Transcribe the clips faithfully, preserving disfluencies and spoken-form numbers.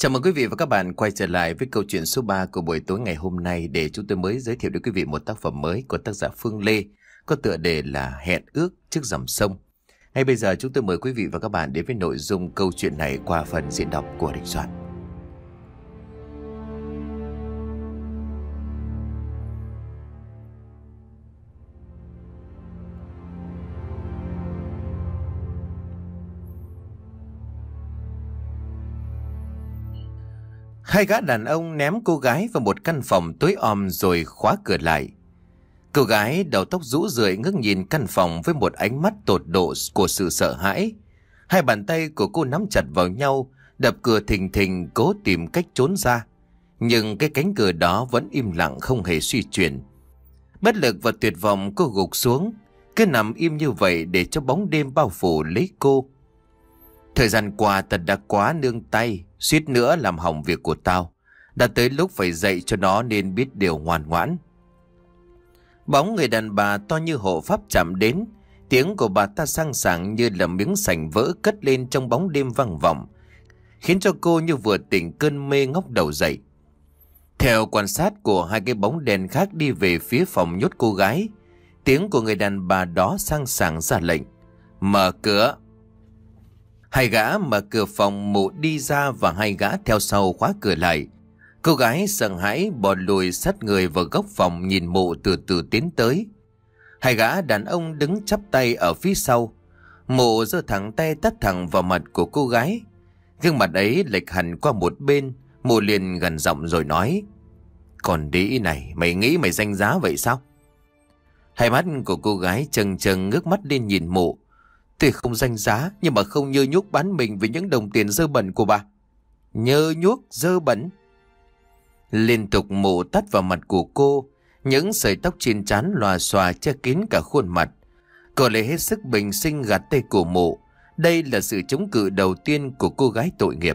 Chào mừng quý vị và các bạn quay trở lại với câu chuyện số ba của buổi tối ngày hôm nay, để chúng tôi mới giới thiệu đến quý vị một tác phẩm mới của tác giả Phương Lê có tựa đề là Hẹn ước trước dòng sông. Ngay bây giờ chúng tôi mời quý vị và các bạn đến với nội dung câu chuyện này qua phần diễn đọc của Đình Soạn. Hai gã đàn ông ném cô gái vào một căn phòng tối om rồi khóa cửa lại. Cô gái đầu tóc rũ rượi ngước nhìn căn phòng với một ánh mắt tột độ của sự sợ hãi. Hai bàn tay của cô nắm chặt vào nhau, đập cửa thình thình cố tìm cách trốn ra. Nhưng cái cánh cửa đó vẫn im lặng không hề suy chuyển. Bất lực và tuyệt vọng cô gục xuống, cứ nằm im như vậy để cho bóng đêm bao phủ lấy cô. Thời gian qua thật đã quá nương tay, suýt nữa làm hỏng việc của tao. Đã tới lúc phải dạy cho nó nên biết điều ngoan ngoãn. Bóng người đàn bà to như hộ pháp chạm đến. Tiếng của bà ta sang sảng như là miếng sành vỡ cất lên trong bóng đêm vang vọng, khiến cho cô như vừa tỉnh cơn mê ngóc đầu dậy. Theo quan sát của hai cái bóng đèn khác đi về phía phòng nhốt cô gái, tiếng của người đàn bà đó sang sảng ra lệnh: "Mở cửa!" Hai gã mở cửa phòng, Mụ đi ra và hai gã theo sau khóa cửa lại. Cô gái sợ hãi bò lùi sát người vào góc phòng, nhìn Mụ từ từ tiến tới. Hai gã đàn ông đứng chắp tay ở phía sau. Mụ giơ thẳng tay tát thẳng vào mặt của cô gái. Gương mặt ấy lệch hẳn qua một bên. Mụ liền gằn giọng rồi nói: "Còn đĩ này, mày nghĩ mày danh giá vậy sao?" Hai mắt của cô gái trừng trừng ngước mắt lên nhìn Mụ. "Tôi không danh giá, nhưng mà không nhơ nhuốc bán mình vì những đồng tiền dơ bẩn của bà." "Nhơ nhuốc dơ bẩn?" Liên tục Mụ tát vào mặt của cô. Những sợi tóc trên trán lòa xòa che kín cả khuôn mặt. Cô lấy hết sức bình sinh gạt tay của Mụ. Đây là sự chống cự đầu tiên của cô gái tội nghiệp.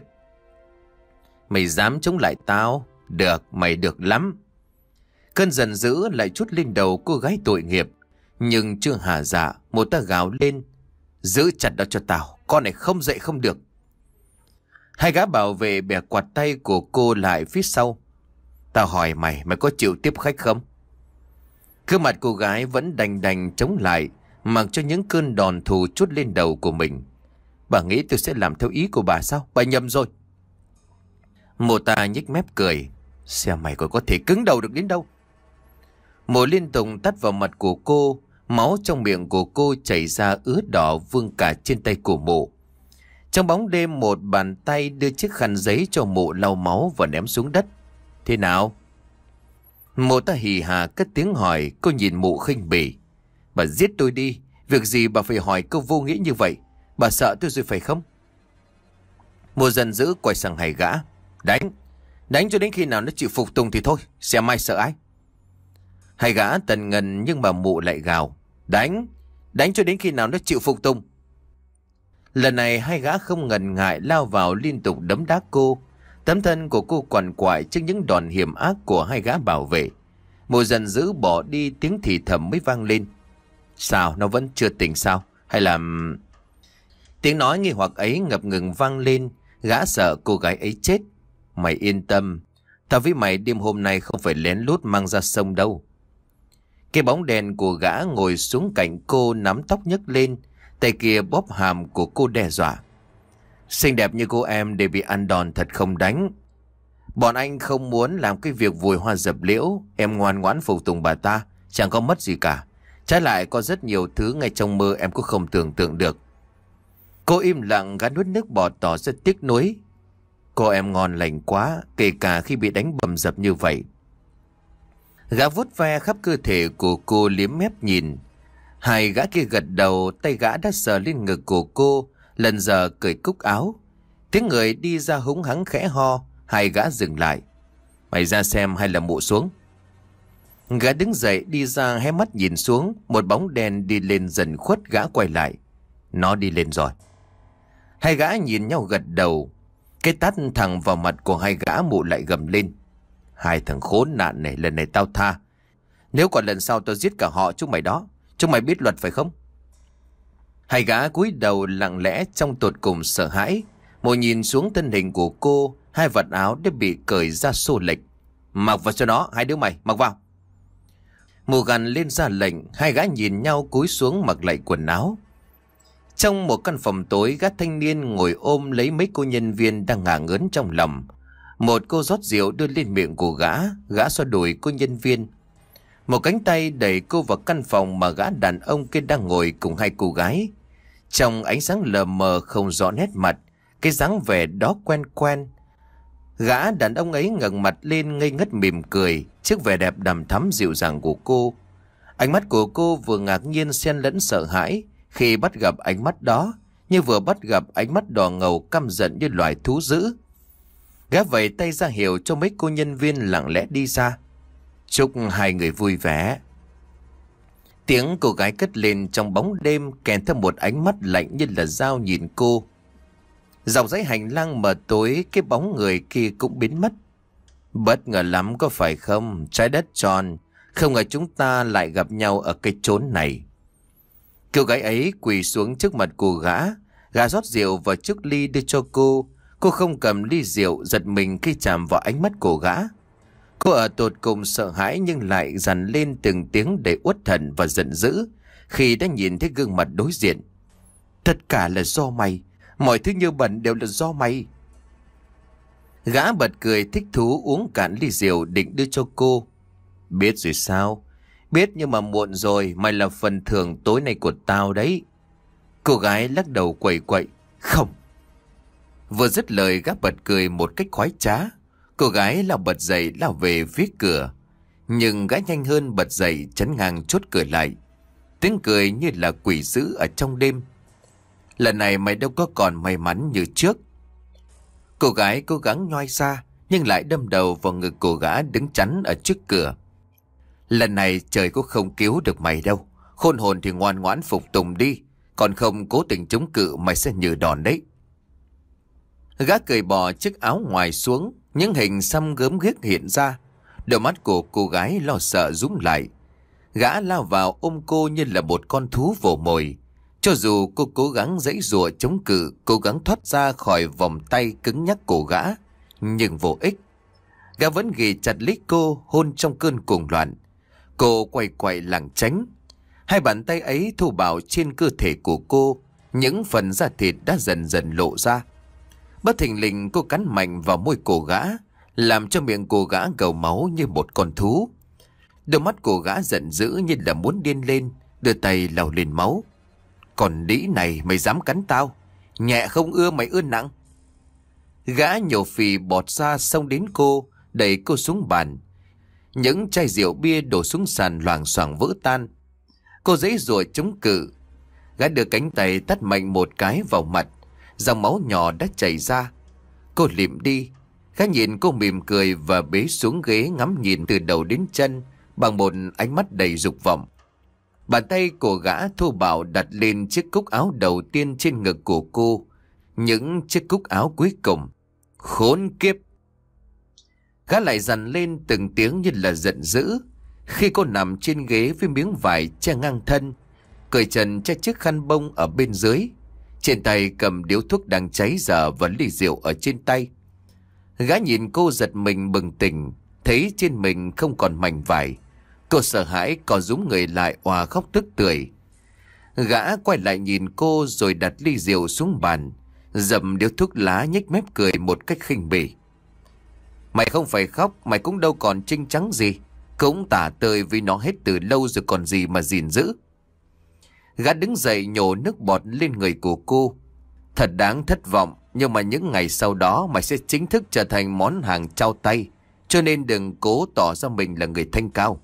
"Mày dám chống lại tao? Được, mày được lắm." Cơn giận dữ lại trút lên đầu cô gái tội nghiệp. Nhưng chưa hả dạ, Mụ ta gào lên: "Giữ chặt đó cho tao, con này không dậy không được." Hai gã bảo vệ bẻ quạt tay của cô lại phía sau. "Tao hỏi mày, mày có chịu tiếp khách không?" Gương mặt cô gái vẫn đành đành chống lại, mặc cho những cơn đòn thù trút lên đầu của mình. "Bà nghĩ tôi sẽ làm theo ý của bà sao? Bà nhầm rồi." Mụ ta nhếch mép cười: "Xem mày còn có thể cứng đầu được đến đâu." Mụ liên tục tát vào mặt của cô. Máu trong miệng của cô chảy ra ướt đỏ vương cả trên tay của Mụ. Trong bóng đêm, một bàn tay đưa chiếc khăn giấy cho Mụ lau máu và ném xuống đất. "Thế nào?" Mụ ta hì hà cất tiếng hỏi. Cô nhìn Mụ khinh bỉ: "Bà giết tôi đi, việc gì bà phải hỏi câu vô nghĩa như vậy? Bà sợ tôi rồi phải không?" Mụ giận dữ quay sang hai gã: "Đánh, đánh cho đến khi nào nó chịu phục tùng thì thôi, xem ai sợ ai." Hai gã tần ngần nhưng mà Mụ lại gào: "Đánh, đánh cho đến khi nào nó chịu phục tùng." Lần này hai gã không ngần ngại lao vào liên tục đấm đá cô. Tấm thân của cô quằn quại trước những đòn hiểm ác của hai gã bảo vệ. Mụ giận dữ bỏ đi, tiếng thì thầm mới vang lên: "Sao, nó vẫn chưa tỉnh sao? Hay là..." Tiếng nói nghi hoặc ấy ngập ngừng vang lên. Gã sợ cô gái ấy chết. "Mày yên tâm, tao với mày đêm hôm nay không phải lén lút mang ra sông đâu." Cái bóng đèn của gã ngồi xuống cạnh cô, nắm tóc nhấc lên, tay kia bóp hàm của cô đe dọa: "Xinh đẹp như cô em để bị ăn đòn thật không đánh. Bọn anh không muốn làm cái việc vùi hoa dập liễu. Em ngoan ngoãn phục tùng bà ta, chẳng có mất gì cả. Trái lại có rất nhiều thứ ngay trong mơ em cũng không tưởng tượng được." Cô im lặng, gã nuốt nước bọt tỏ ra tiếc nuối: "Cô em ngon lành quá, kể cả khi bị đánh bầm dập như vậy." Gã vuốt ve khắp cơ thể của cô, liếm mép nhìn. Hai gã kia gật đầu, tay gã đã sờ lên ngực của cô, lần giờ cởi cúc áo. Tiếng người đi ra húng hắng khẽ ho. Hai gã dừng lại: "Mày ra xem hay là Mụ xuống?" Gã đứng dậy đi ra, hé mắt nhìn xuống. Một bóng đen đi lên dần khuất. Gã quay lại: "Nó đi lên rồi." Hai gã nhìn nhau gật đầu. Cái tát thẳng vào mặt của hai gã, Mụ lại gầm lên: "Hai thằng khốn nạn này, lần này tao tha. Nếu còn lần sau tao giết cả họ chúng mày đó. Chúng mày biết luật phải không?" Hai gã cúi đầu lặng lẽ trong tột cùng sợ hãi. Mụ nhìn xuống thân hình của cô. hai vật áo đã bị cởi ra xô lệch. Mặc vào cho nó, hai đứa mày, mặc vào. Morgan lên ra lệnh, hai gã nhìn nhau cúi xuống mặc lại quần áo. Trong một căn phòng tối, gã thanh niên ngồi ôm lấy mấy cô nhân viên đang ngả ngớn trong lòng. Một cô rót rượu đưa lên miệng của gã, gã xoa đùi cô nhân viên. Một cánh tay đẩy cô vào căn phòng mà gã đàn ông kia đang ngồi cùng hai cô gái. Trong ánh sáng lờ mờ không rõ nét mặt, cái dáng vẻ đó quen quen. Gã đàn ông ấy ngẩng mặt lên ngây ngất mỉm cười trước vẻ đẹp đằm thắm dịu dàng của cô. Ánh mắt của cô vừa ngạc nhiên xen lẫn sợ hãi khi bắt gặp ánh mắt đó, như vừa bắt gặp ánh mắt đỏ ngầu căm giận như loài thú dữ. Gã vẫy tay ra hiệu cho mấy cô nhân viên lặng lẽ đi ra. Chúc hai người vui vẻ. Tiếng cô gái cất lên trong bóng đêm kèm theo một ánh mắt lạnh như là dao nhìn cô. Dọc dãy hành lang mờ tối, cái bóng người kia cũng biến mất. Bất ngờ lắm có phải không? Trái đất tròn, không ngờ chúng ta lại gặp nhau ở cái chốn này. Cô gái ấy quỳ xuống trước mặt cô gã. Gã rót rượu vào chiếc ly đưa cho cô. Cô không cầm ly rượu, giật mình khi chạm vào ánh mắt của gã. Cô ở tột cùng sợ hãi nhưng lại dằn lên từng tiếng đầy uất hận và giận dữ khi đã nhìn thấy gương mặt đối diện. Tất cả là do mày, mọi thứ như bẩn đều là do mày. Gã bật cười thích thú uống cạn ly rượu định đưa cho cô. Biết rồi sao? Biết nhưng mà muộn rồi, mày là phần thưởng tối nay của tao đấy. Cô gái lắc đầu quẩy quậy. Không. Vừa dứt lời gã bật cười một cách khoái trá. Cô gái lao bật dậy lao về phía cửa. Nhưng gã nhanh hơn bật dậy chắn ngang chốt cửa lại. Tiếng cười như là quỷ dữ ở trong đêm. Lần này mày đâu có còn may mắn như trước. Cô gái cố gắng nhoi ra nhưng lại đâm đầu vào ngực cô gã đứng chắn ở trước cửa. Lần này trời cũng không cứu được mày đâu. Khôn hồn thì ngoan ngoãn phục tùng đi. Còn không cố tình chống cự mày sẽ nhử đòn đấy. Gã cởi bỏ chiếc áo ngoài xuống. Những hình xăm gớm ghiếc hiện ra. Đôi mắt của cô gái lo sợ rúm lại. Gã lao vào ôm cô như là một con thú vồ mồi. Cho dù cô cố gắng giãy giụa chống cự, cố gắng thoát ra khỏi vòng tay cứng nhắc của gã, nhưng vô ích. Gã vẫn ghì chặt lấy cô, hôn trong cơn cuồng loạn. Cô quay quay lảng tránh. Hai bàn tay ấy thô bạo trên cơ thể của cô, những phần da thịt đã dần dần lộ ra. Bất thình lình cô cắn mạnh vào môi cổ gã, làm cho miệng cô gã gầu máu như một con thú. Đôi mắt của gã giận dữ như là muốn điên lên, đưa tay lau lên máu. Còn đĩ này mày dám cắn tao? Nhẹ không ưa mày ưa nặng. Gã nhổ phì bọt ra xông đến cô, đẩy cô xuống bàn. Những chai rượu bia đổ xuống sàn loảng xoảng vỡ tan. Cô giãy giụa chống cự. Gã đưa cánh tay tát mạnh một cái vào mặt. Dòng máu nhỏ đã chảy ra. Cô lịm đi. Gã nhìn cô mỉm cười và bế xuống ghế ngắm nhìn từ đầu đến chân bằng một ánh mắt đầy dục vọng. Bàn tay của gã thô bạo đặt lên chiếc cúc áo đầu tiên trên ngực của cô. Những chiếc cúc áo cuối cùng. Khốn kiếp! Gã lại dằn lên từng tiếng như là giận dữ. Khi cô nằm trên ghế với miếng vải che ngang thân, cởi trần che chiếc khăn bông ở bên dưới, trên tay cầm điếu thuốc đang cháy dở và ly rượu ở trên tay. Gã nhìn cô giật mình bừng tỉnh, thấy trên mình không còn mảnh vải. Cô sợ hãi co rúm người lại òa khóc tức tưởi. Gã quay lại nhìn cô rồi đặt ly rượu xuống bàn, dậm điếu thuốc lá nhếch mép cười một cách khinh bỉ. Mày không phải khóc, mày cũng đâu còn trinh trắng gì. Cũng tả tơi với nó hết từ lâu rồi còn gì mà gìn giữ. Gã đứng dậy nhổ nước bọt lên người của cô. Thật đáng thất vọng, nhưng mà những ngày sau đó mày sẽ chính thức trở thành món hàng trao tay. Cho nên đừng cố tỏ ra mình là người thanh cao.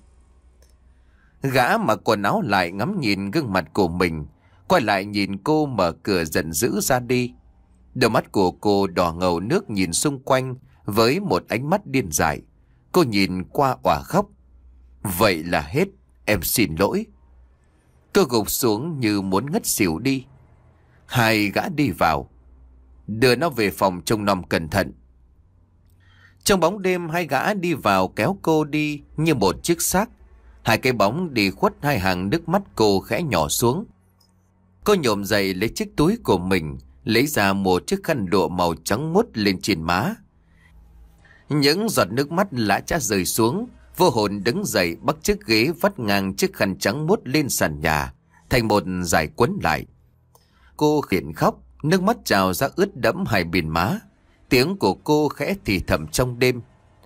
Gã mặc quần áo lại ngắm nhìn gương mặt của mình, quay lại nhìn cô mở cửa giận dữ ra đi. Đôi mắt của cô đỏ ngầu nước nhìn xung quanh với một ánh mắt điên dại. Cô nhìn qua òa khóc. Vậy là hết, em xin lỗi. Cô gục xuống như muốn ngất xỉu đi. Hai gã đi vào. Đưa nó về phòng trông nom cẩn thận. Trong bóng đêm hai gã đi vào kéo cô đi như một chiếc xác. Hai cái bóng đi khuất hai hàng nước mắt cô khẽ nhỏ xuống. Cô nhổm dậy lấy chiếc túi của mình, lấy ra một chiếc khăn lụa màu trắng muốt lên trên má. Những giọt nước mắt lã chã rơi xuống. Vô hồn đứng dậy bắt chiếc ghế vắt ngang chiếc khăn trắng muốt lên sàn nhà thành một dải quấn lại. Cô khiển khóc, nước mắt trào ra ướt đẫm hai bên má. Tiếng của cô khẽ thì thầm trong đêm.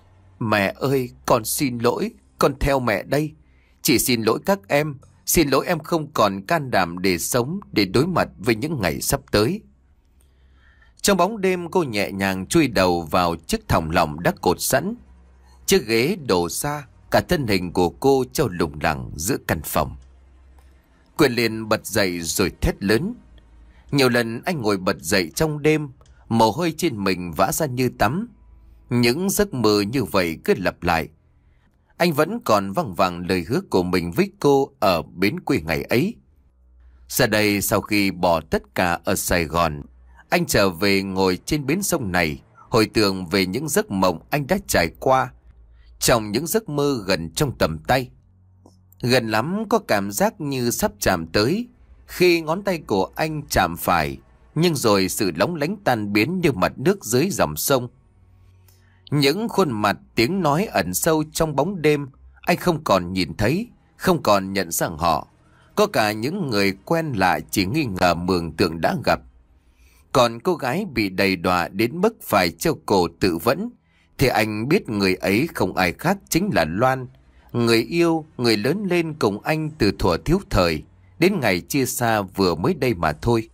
Mẹ ơi, con xin lỗi, con theo mẹ đây. Chỉ xin lỗi các em, xin lỗi em không còn can đảm để sống, để đối mặt với những ngày sắp tới. Trong bóng đêm cô nhẹ nhàng chui đầu vào chiếc thòng lọng đã cột sẵn. Chiếc ghế đổ xa, cả thân hình của cô treo lủng lẳng giữa căn phòng. Quyền liền bật dậy rồi thét lớn. Nhiều lần anh ngồi bật dậy trong đêm, mồ hôi trên mình vã ra như tắm. Những giấc mơ như vậy cứ lặp lại. Anh vẫn còn văng vẳng lời hứa của mình với cô ở bến quê ngày ấy. Giờ đây sau khi bỏ tất cả ở Sài Gòn, anh trở về ngồi trên bến sông này, hồi tưởng về những giấc mộng anh đã trải qua, trong những giấc mơ gần trong tầm tay. Gần lắm, có cảm giác như sắp chạm tới khi ngón tay của anh chạm phải, nhưng rồi sự lóng lánh tan biến như mặt nước dưới dòng sông. Những khuôn mặt, tiếng nói ẩn sâu trong bóng đêm anh không còn nhìn thấy, không còn nhận ra họ. Có cả những người quen lạ chỉ nghi ngờ mường tượng đã gặp. Còn cô gái bị đầy đọa đến mức phải treo cổ tự vẫn, thì anh biết người ấy không ai khác chính là Loan, người yêu, người lớn lên cùng anh từ thuở thiếu thời, đến ngày chia xa vừa mới đây mà thôi.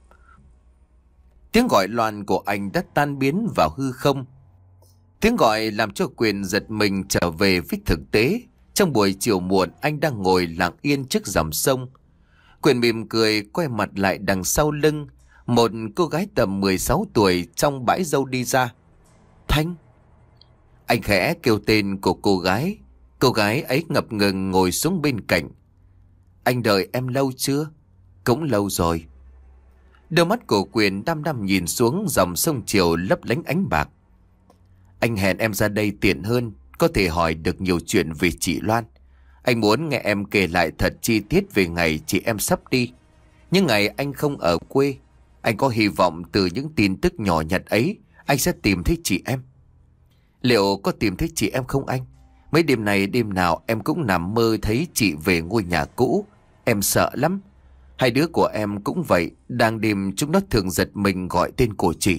Tiếng gọi Loan của anh đã tan biến vào hư không. Tiếng gọi làm cho Quyền giật mình trở về với thực tế. Trong buổi chiều muộn, anh đang ngồi lặng yên trước dòng sông. Quyền mỉm cười quay mặt lại đằng sau lưng. Một cô gái tầm mười sáu tuổi trong bãi dâu đi ra. Thanh. Anh khẽ kêu tên của cô gái. Cô gái ấy ngập ngừng ngồi xuống bên cạnh. Anh đợi em lâu chưa? Cũng lâu rồi. Đôi mắt của Quyền đăm đăm nhìn xuống dòng sông chiều lấp lánh ánh bạc. Anh hẹn em ra đây tiện hơn, có thể hỏi được nhiều chuyện về chị Loan. Anh muốn nghe em kể lại thật chi tiết về ngày chị em sắp đi. Những ngày anh không ở quê, anh có hy vọng từ những tin tức nhỏ nhặt ấy anh sẽ tìm thấy chị em. Liệu có tìm thấy chị em không anh? Mấy đêm này đêm nào em cũng nằm mơ thấy chị về ngôi nhà cũ. Em sợ lắm. Hai đứa của em cũng vậy, đang đêm chúng nó thường giật mình gọi tên của chị.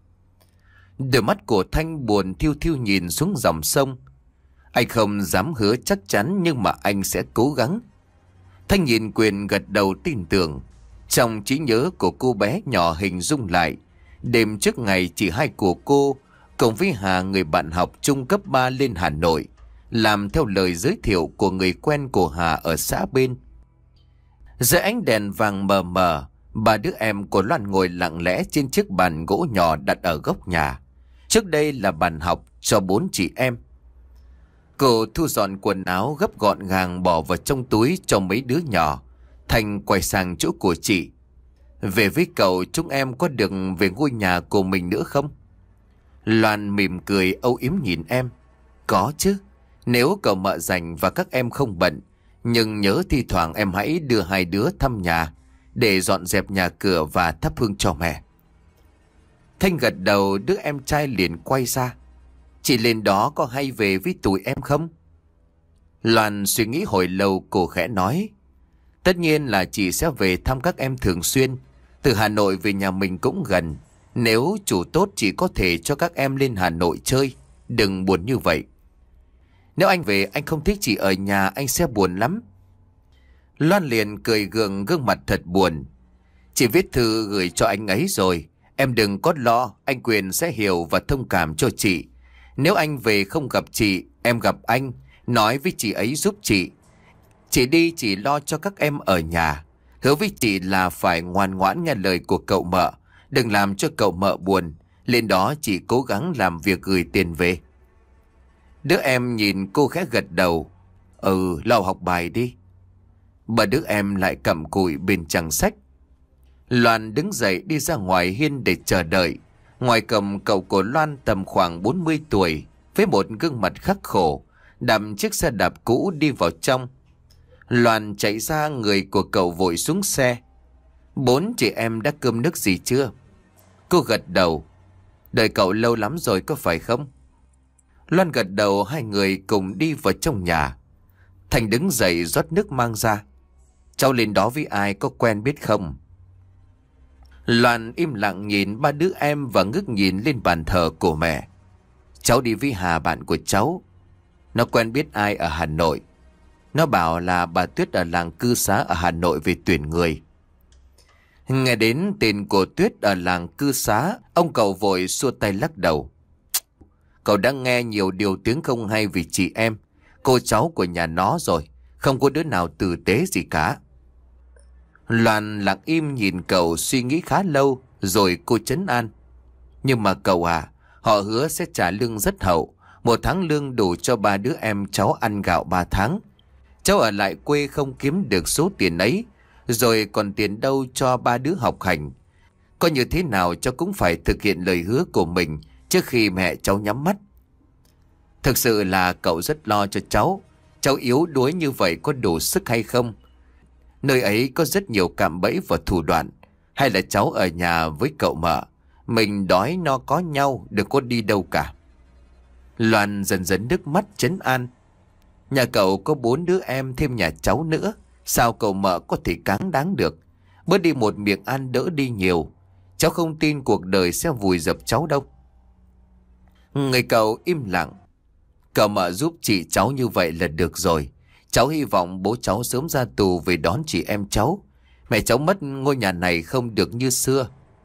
Đôi mắt của Thanh buồn thiêu thiêu nhìn xuống dòng sông. Anh không dám hứa chắc chắn, nhưng mà anh sẽ cố gắng. Thanh nhìn Quyền gật đầu tin tưởng. Trong trí nhớ của cô bé nhỏ hình dung lại đêm trước ngày chị hai của cô cùng với Hà, người bạn học chung cấp ba, lên Hà Nội làm theo lời giới thiệu của người quen của Hà ở xã bên. Dưới ánh đèn vàng mờ mờ, ba đứa em của Loan ngồi lặng lẽ trên chiếc bàn gỗ nhỏ đặt ở góc nhà. Trước đây là bàn học cho bốn chị em. Cô thu dọn quần áo gấp gọn gàng bỏ vào trong túi cho mấy đứa nhỏ. Thành quay sang chỗ của chị. Về với cậu, chúng em có được về ngôi nhà của mình nữa không? Loan mỉm cười âu yếm nhìn em. Có chứ, nếu cậu mợ rảnh và các em không bận. Nhưng nhớ thi thoảng em hãy đưa hai đứa thăm nhà để dọn dẹp nhà cửa và thắp hương cho mẹ. Thanh gật đầu, đứa em trai liền quay ra. Chị lên đó có hay về với tụi em không? Loan suy nghĩ hồi lâu, cô khẽ nói. Tất nhiên là chị sẽ về thăm các em thường xuyên. Từ Hà Nội về nhà mình cũng gần. Nếu chủ tốt chị có thể cho các em lên Hà Nội chơi. Đừng buồn như vậy. Nếu anh về anh không thích chị ở nhà, anh sẽ buồn lắm. Loan liền cười gượng, gương mặt thật buồn. Chị viết thư gửi cho anh ấy rồi. Em đừng có lo, anh Quyền sẽ hiểu và thông cảm cho chị. Nếu anh về không gặp chị, em gặp anh, nói với chị ấy giúp chị. Chị đi chỉ lo cho các em ở nhà. Hứa với chị là phải ngoan ngoãn nghe lời của cậu mợ. Đừng làm cho cậu mợ buồn. Lên đó chị cố gắng làm việc gửi tiền về. Đứa em nhìn cô khẽ gật đầu. Ừ, lo học bài đi. Bà đứa em lại cặm cụi bên trang sách. Loan đứng dậy đi ra ngoài hiên để chờ đợi. Ngoài cầm cậu của Loan tầm khoảng bốn mươi tuổi, với một gương mặt khắc khổ, đạp chiếc xe đạp cũ đi vào trong. Loan chạy ra, người của cậu vội xuống xe. Bốn chị em đã cơm nước gì chưa? Cô gật đầu. Đợi cậu lâu lắm rồi có phải không? Loan gật đầu, hai người cùng đi vào trong nhà. Thành đứng dậy rót nước mang ra. Cháu lên đó với ai, có quen biết không? Loan im lặng nhìn ba đứa em và ngước nhìn lên bàn thờ của mẹ. Cháu đi với Hà, bạn của cháu. Nó quen biết ai ở Hà Nội. Nó bảo là bà Tuyết ở làng cư xá ở Hà Nội về tuyển người. Nghe đến tên của Tuyết ở làng cư xá, ông cậu vội xua tay lắc đầu. Cậu đã nghe nhiều điều tiếng không hay vì chị em, cô cháu của nhà nó rồi. Không có đứa nào tử tế gì cả. Loan lặng im nhìn cậu suy nghĩ khá lâu, rồi cô trấn an. Nhưng mà cậu à, họ hứa sẽ trả lương rất hậu. Một tháng lương đủ cho ba đứa em cháu ăn gạo ba tháng. Cháu ở lại quê không kiếm được số tiền ấy, rồi còn tiền đâu cho ba đứa học hành. Có như thế nào cháu cũng phải thực hiện lời hứa của mình trước khi mẹ cháu nhắm mắt. Thực sự là cậu rất lo cho cháu. Cháu yếu đuối như vậy có đủ sức hay không? Nơi ấy có rất nhiều cạm bẫy và thủ đoạn. Hay là cháu ở nhà với cậu mợ, mình đói no có nhau, đừng có đi đâu cả. Loan dần dần nước mắt trấn an. Nhà cậu có bốn đứa em thêm nhà cháu nữa, sao cậu mợ có thể cáng đáng được? Bớt đi một miệng ăn đỡ đi nhiều. Cháu không tin cuộc đời sẽ vùi dập cháu đâu. Người cậu im lặng. Cậu mợ giúp chị cháu như vậy là được rồi. Cháu hy vọng bố cháu sớm ra tù về đón chị em cháu. Mẹ cháu mất, ngôi nhà này không được như xưa.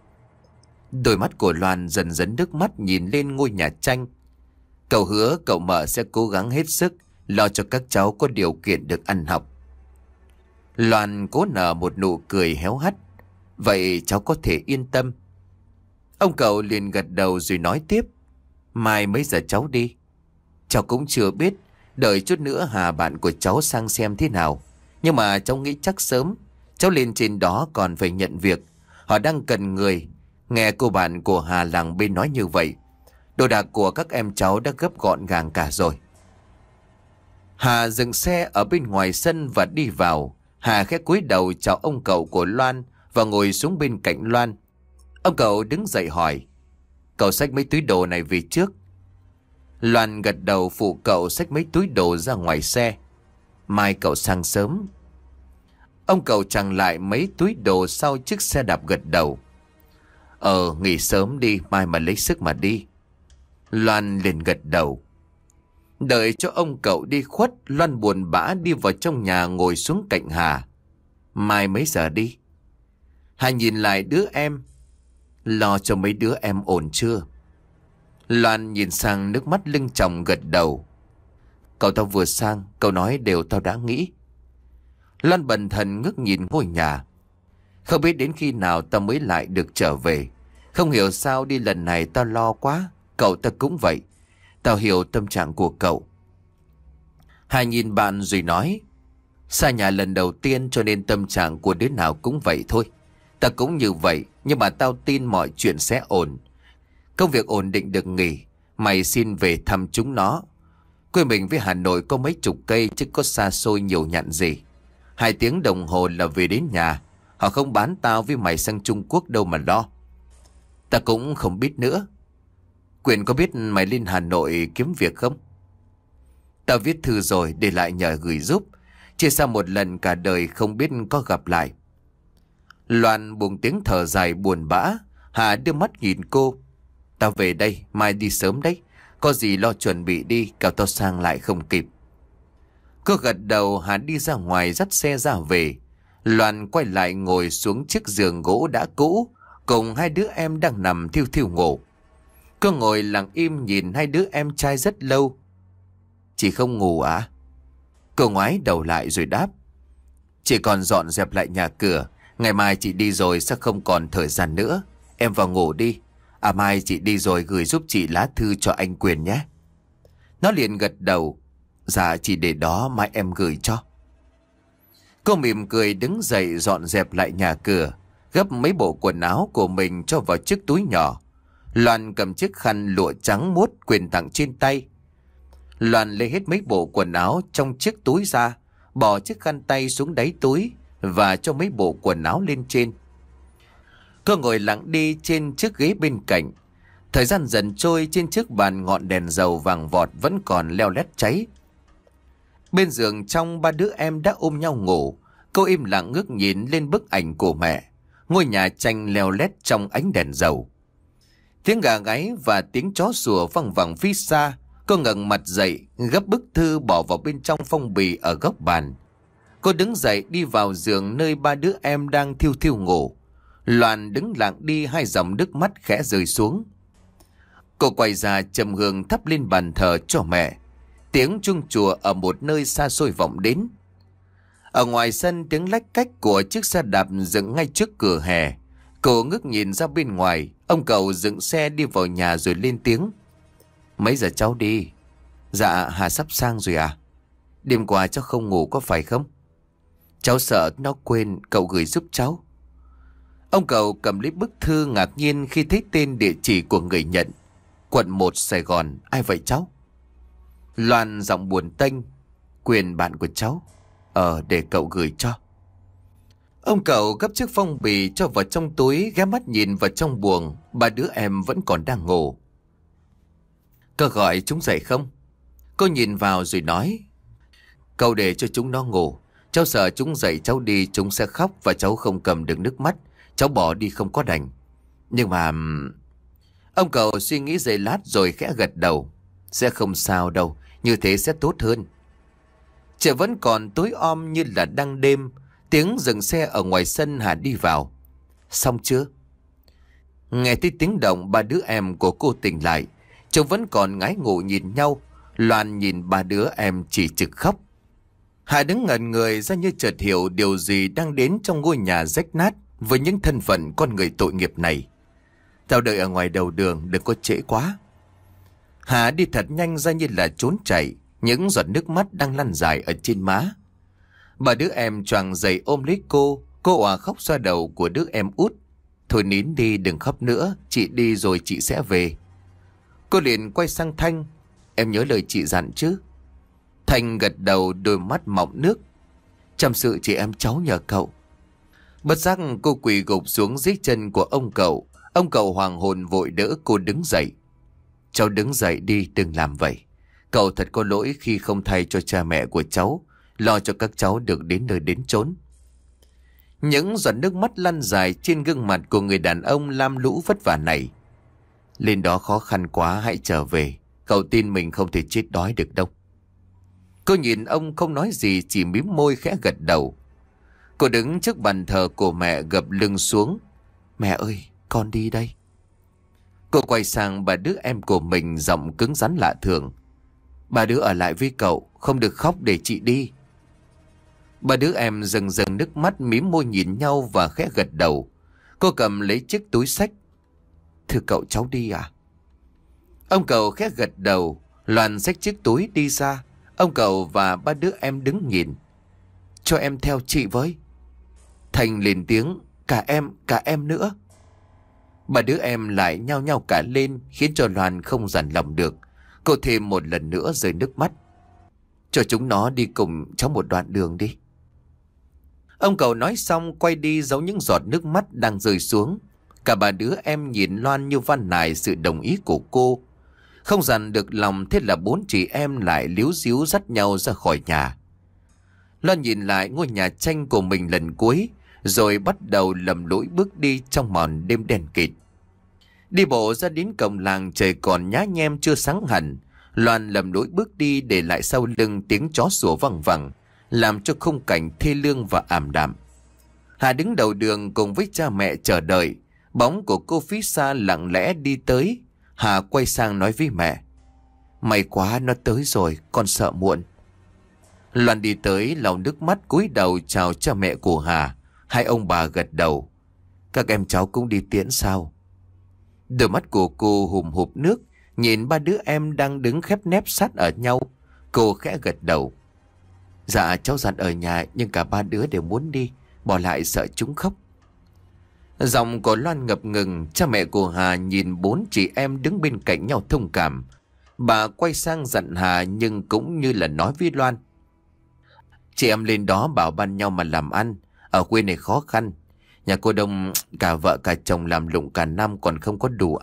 Đôi mắt của Loan dần dần nước mắt nhìn lên ngôi nhà tranh. Cậu hứa cậu mợ sẽ cố gắng hết sức lo cho các cháu có điều kiện được ăn học. Loan cố nở một nụ cười héo hắt. Vậy cháu có thể yên tâm. Ông cậu liền gật đầu rồi nói tiếp. Mai mấy giờ cháu đi? Cháu cũng chưa biết. Đợi chút nữa Hà, bạn của cháu, sang xem thế nào. Nhưng mà cháu nghĩ chắc sớm. Cháu lên trên đó còn phải nhận việc. Họ đang cần người. Nghe cô bạn của Hà làng bên nói như vậy. Đồ đạc của các em cháu đã gấp gọn gàng cả rồi. Hà dừng xe ở bên ngoài sân và đi vào. Hà khẽ cúi đầu chào ông cậu của Loan và ngồi xuống bên cạnh Loan. Ông cậu đứng dậy hỏi. Cậu xách mấy túi đồ này về trước. Loan gật đầu phụ cậu xách mấy túi đồ ra ngoài xe. Mai cậu sang sớm. Ông cậu chằng lại mấy túi đồ sau chiếc xe đạp gật đầu. Ờ, nghỉ sớm đi, mai mà lấy sức mà đi. Loan liền gật đầu. Đợi cho ông cậu đi khuất, Loan buồn bã đi vào trong nhà ngồi xuống cạnh Hà. Mai mấy giờ đi? Hà nhìn lại đứa em. Lo cho mấy đứa em ổn chưa? Loan nhìn sang nước mắt lưng tròng gật đầu. Cậu tao vừa sang, cậu nói đều tao đã nghĩ. Loan bần thần ngước nhìn ngôi nhà. Không biết đến khi nào tao mới lại được trở về. Không hiểu sao đi lần này tao lo quá. Cậu tao cũng vậy. Tao hiểu tâm trạng của cậu. Hà nhìn bạn rồi nói. Xa nhà lần đầu tiên cho nên tâm trạng của đứa nào cũng vậy thôi. Tao cũng như vậy. Nhưng mà tao tin mọi chuyện sẽ ổn. Công việc ổn định được nghỉ. Mày xin về thăm chúng nó. Quê mình với Hà Nội có mấy chục cây chứ có xa xôi nhiều nhặn gì. Hai tiếng đồng hồ là về đến nhà. Họ không bán tao với mày sang Trung Quốc đâu mà lo. Ta cũng không biết nữa. Quyền có biết mày lên Hà Nội kiếm việc không? Tao viết thư rồi, để lại nhờ gửi giúp. Chia xa một lần cả đời không biết có gặp lại. Loan buông tiếng thở dài buồn bã. Hà đưa mắt nhìn cô. Tao về đây, mai đi sớm đấy. Có gì lo chuẩn bị đi, cào tao sang lại không kịp. Cô gật đầu. Hà đi ra ngoài dắt xe ra về. Loan quay lại ngồi xuống chiếc giường gỗ đã cũ, cùng hai đứa em đang nằm thiêu thiêu ngủ. Cô ngồi lặng im nhìn hai đứa em trai rất lâu. Chị không ngủ à? Cô ngoái đầu lại rồi đáp. Chị còn dọn dẹp lại nhà cửa. Ngày mai chị đi rồi sẽ không còn thời gian nữa. Em vào ngủ đi. À mai chị đi rồi gửi giúp chị lá thư cho anh Quyền nhé. Nó liền gật đầu. Dạ chị để đó mai em gửi cho. Cô mỉm cười đứng dậy dọn dẹp lại nhà cửa. Gấp mấy bộ quần áo của mình cho vào chiếc túi nhỏ. Loan cầm chiếc khăn lụa trắng muốt Quyền tặng trên tay. Loan lấy hết mấy bộ quần áo trong chiếc túi ra, bỏ chiếc khăn tay xuống đáy túi và cho mấy bộ quần áo lên trên. Cô ngồi lặng đi trên chiếc ghế bên cạnh. Thời gian dần trôi, trên chiếc bàn ngọn đèn dầu vàng vọt vẫn còn leo lét cháy. Bên giường trong, ba đứa em đã ôm nhau ngủ. Cô im lặng ngước nhìn lên bức ảnh của mẹ. Ngôi nhà tranh leo lét trong ánh đèn dầu. Tiếng gà gáy và tiếng chó sủa văng vẳng phía xa. Cô ngẩng mặt dậy, gấp bức thư bỏ vào bên trong phong bì ở góc bàn. Cô đứng dậy đi vào giường nơi ba đứa em đang thiêu thiêu ngủ. Loan đứng lặng đi, hai dòng nước mắt khẽ rơi xuống. Cô quay ra trầm hương thắp lên bàn thờ cho mẹ. Tiếng chuông chùa ở một nơi xa xôi vọng đến. Ở ngoài sân, tiếng lách cách của chiếc xe đạp dựng ngay trước cửa hè. Cô ngước nhìn ra bên ngoài. Ông cậu dựng xe đi vào nhà rồi lên tiếng. Mấy giờ cháu đi? Dạ Hà sắp sang rồi à? Đêm qua cháu không ngủ có phải không? Cháu sợ nó quên, cậu gửi giúp cháu. Ông cậu cầm lấy bức thư ngạc nhiên khi thấy tên địa chỉ của người nhận. Quận một Sài Gòn. Ai vậy cháu? Loan giọng buồn tênh. Quyền bạn của cháu. Ờ để cậu gửi cho. Ông cậu gấp chiếc phong bì cho vào trong túi, ghé mắt nhìn vào trong buồng. Ba đứa em vẫn còn đang ngủ. Cậu gọi chúng dậy không? Cô nhìn vào rồi nói. Cậu để cho chúng nó ngủ. Cháu sợ chúng dậy cháu đi chúng sẽ khóc và cháu không cầm được nước mắt. Cháu bỏ đi không có đành. Nhưng mà... Ông cậu suy nghĩ giây lát rồi khẽ gật đầu. Sẽ không sao đâu, như thế sẽ tốt hơn. Trời vẫn còn tối om như là đang đêm. Tiếng dừng xe ở ngoài sân Hà đi vào. Xong chưa? Nghe thấy tiếng động, ba đứa em của cô tỉnh lại. Chúng vẫn còn ngái ngủ nhìn nhau. Loan nhìn ba đứa em chỉ trực khóc. Hà đứng ngẩn người ra như chợt hiểu điều gì đang đến trong ngôi nhà rách nát với những thân phận con người tội nghiệp này. Tao đợi ở ngoài đầu đường, đừng có trễ quá. Hà đi thật nhanh ra như là trốn chạy. Những giọt nước mắt đang lăn dài ở trên má. Bà đứa em choàng dậy ôm lấy cô. Cô òa khóc xoa đầu của đứa em út. Thôi nín đi, đừng khóc nữa. Chị đi rồi chị sẽ về. Cô liền quay sang Thanh. Em nhớ lời chị dặn chứ? Thanh gật đầu, đôi mắt mọng nước. Chăm sự chị em cháu nhờ cậu. Bất giác cô quỳ gục xuống dưới chân của ông cậu. Ông cậu hoàng hồn vội đỡ cô đứng dậy. Cháu đứng dậy đi, đừng làm vậy. Cậu thật có lỗi khi không thay cho cha mẹ của cháu, lo cho các cháu được đến nơi đến chốn. Những giọt nước mắt lăn dài trên gương mặt của người đàn ông lam lũ vất vả này. Lên đó khó khăn quá, hãy trở về. Cậu tin mình không thể chết đói được đâu. Cô nhìn ông không nói gì, chỉ mím môi khẽ gật đầu. Cô đứng trước bàn thờ của mẹ gập lưng xuống. Mẹ ơi, con đi đây. Cô quay sang bà đứa em của mình, giọng cứng rắn lạ thường. Bà đứa ở lại với cậu, không được khóc để chị đi. Bà đứa em dần dần nước mắt, mím môi nhìn nhau và khẽ gật đầu. Cô cầm lấy chiếc túi xách. Thưa cậu, cháu đi à? Ông cậu khẽ gật đầu. Loan xách chiếc túi đi ra. Ông cậu và ba đứa em đứng nhìn. Cho em theo chị với. Thành lên tiếng. Cả em, cả em nữa. Ba đứa em lại nhao nhao cả lên, khiến cho Loan không dằn lòng được. Cô thêm một lần nữa rơi nước mắt. Cho chúng nó đi cùng cháu một đoạn đường đi. Ông cậu nói xong quay đi, giấu những giọt nước mắt đang rơi xuống. Cả ba đứa em nhìn Loan như van nài sự đồng ý của cô. Không dằn được lòng, thế là bốn chị em lại líu díu dắt nhau ra khỏi nhà. Loan nhìn lại ngôi nhà tranh của mình lần cuối, rồi bắt đầu lầm lũi bước đi trong màn đêm đen kịt. Đi bộ ra đến cổng làng, trời còn nhá nhem chưa sáng hẳn. Loan lầm lũi bước đi, để lại sau lưng tiếng chó sủa văng vẳng, làm cho khung cảnh thê lương và ảm đạm. Hà đứng đầu đường cùng với cha mẹ chờ đợi. Bóng của cô phía xa lặng lẽ đi tới. Hà quay sang nói với mẹ. May quá nó tới rồi, con sợ muộn. Loan đi tới lau nước mắt cúi đầu chào cha mẹ của Hà. Hai ông bà gật đầu. Các em cháu cũng đi tiễn sao? Đôi mắt của cô hùm hụp nước, nhìn ba đứa em đang đứng khép nép sát ở nhau. Cô khẽ gật đầu. Dạ cháu dặn ở nhà, nhưng cả ba đứa đều muốn đi, bỏ lại sợ chúng khóc. Giọng của Loan ngập ngừng. Cha mẹ của Hà nhìn bốn chị em đứng bên cạnh nhau thông cảm. Bà quay sang dặn Hà, nhưng cũng như là nói với Loan. Chị em lên đó bảo ban nhau mà làm ăn. Ở quê này khó khăn. Nhà cô Đông cả vợ cả chồng làm lụng cả năm còn không có đủ ăn.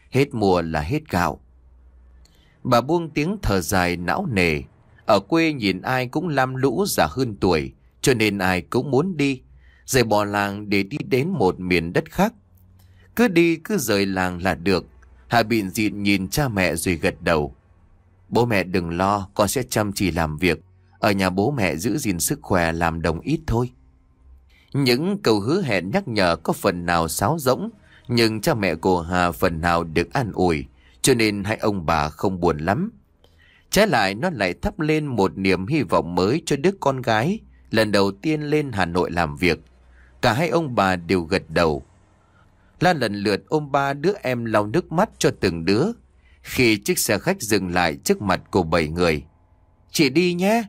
hết mùa là hết gạo. Bà buông tiếng thở dài não nề. Ở quê nhìn ai cũng lam lũ già hơn tuổi, cho nên ai cũng muốn đi, rời bỏ làng để đi đến một miền đất khác. Cứ đi cứ rời làng là được. Hà bịn dịn nhìn cha mẹ rồi gật đầu. Bố mẹ đừng lo, con sẽ chăm chỉ làm việc. Ở nhà bố mẹ giữ gìn sức khỏe, làm đồng ít thôi. Những câu hứa hẹn nhắc nhở có phần nào sáo rỗng, nhưng cha mẹ của Hà phần nào được an ủi, cho nên hai ông bà không buồn lắm. Trái lại nó lại thắp lên một niềm hy vọng mới cho đứa con gái lần đầu tiên lên Hà Nội làm việc. Cả hai ông bà đều gật đầu. Lan lần lượt ôm ba đứa em lau nước mắt cho từng đứa khi chiếc xe khách dừng lại trước mặt của bảy người. Chị đi nhé.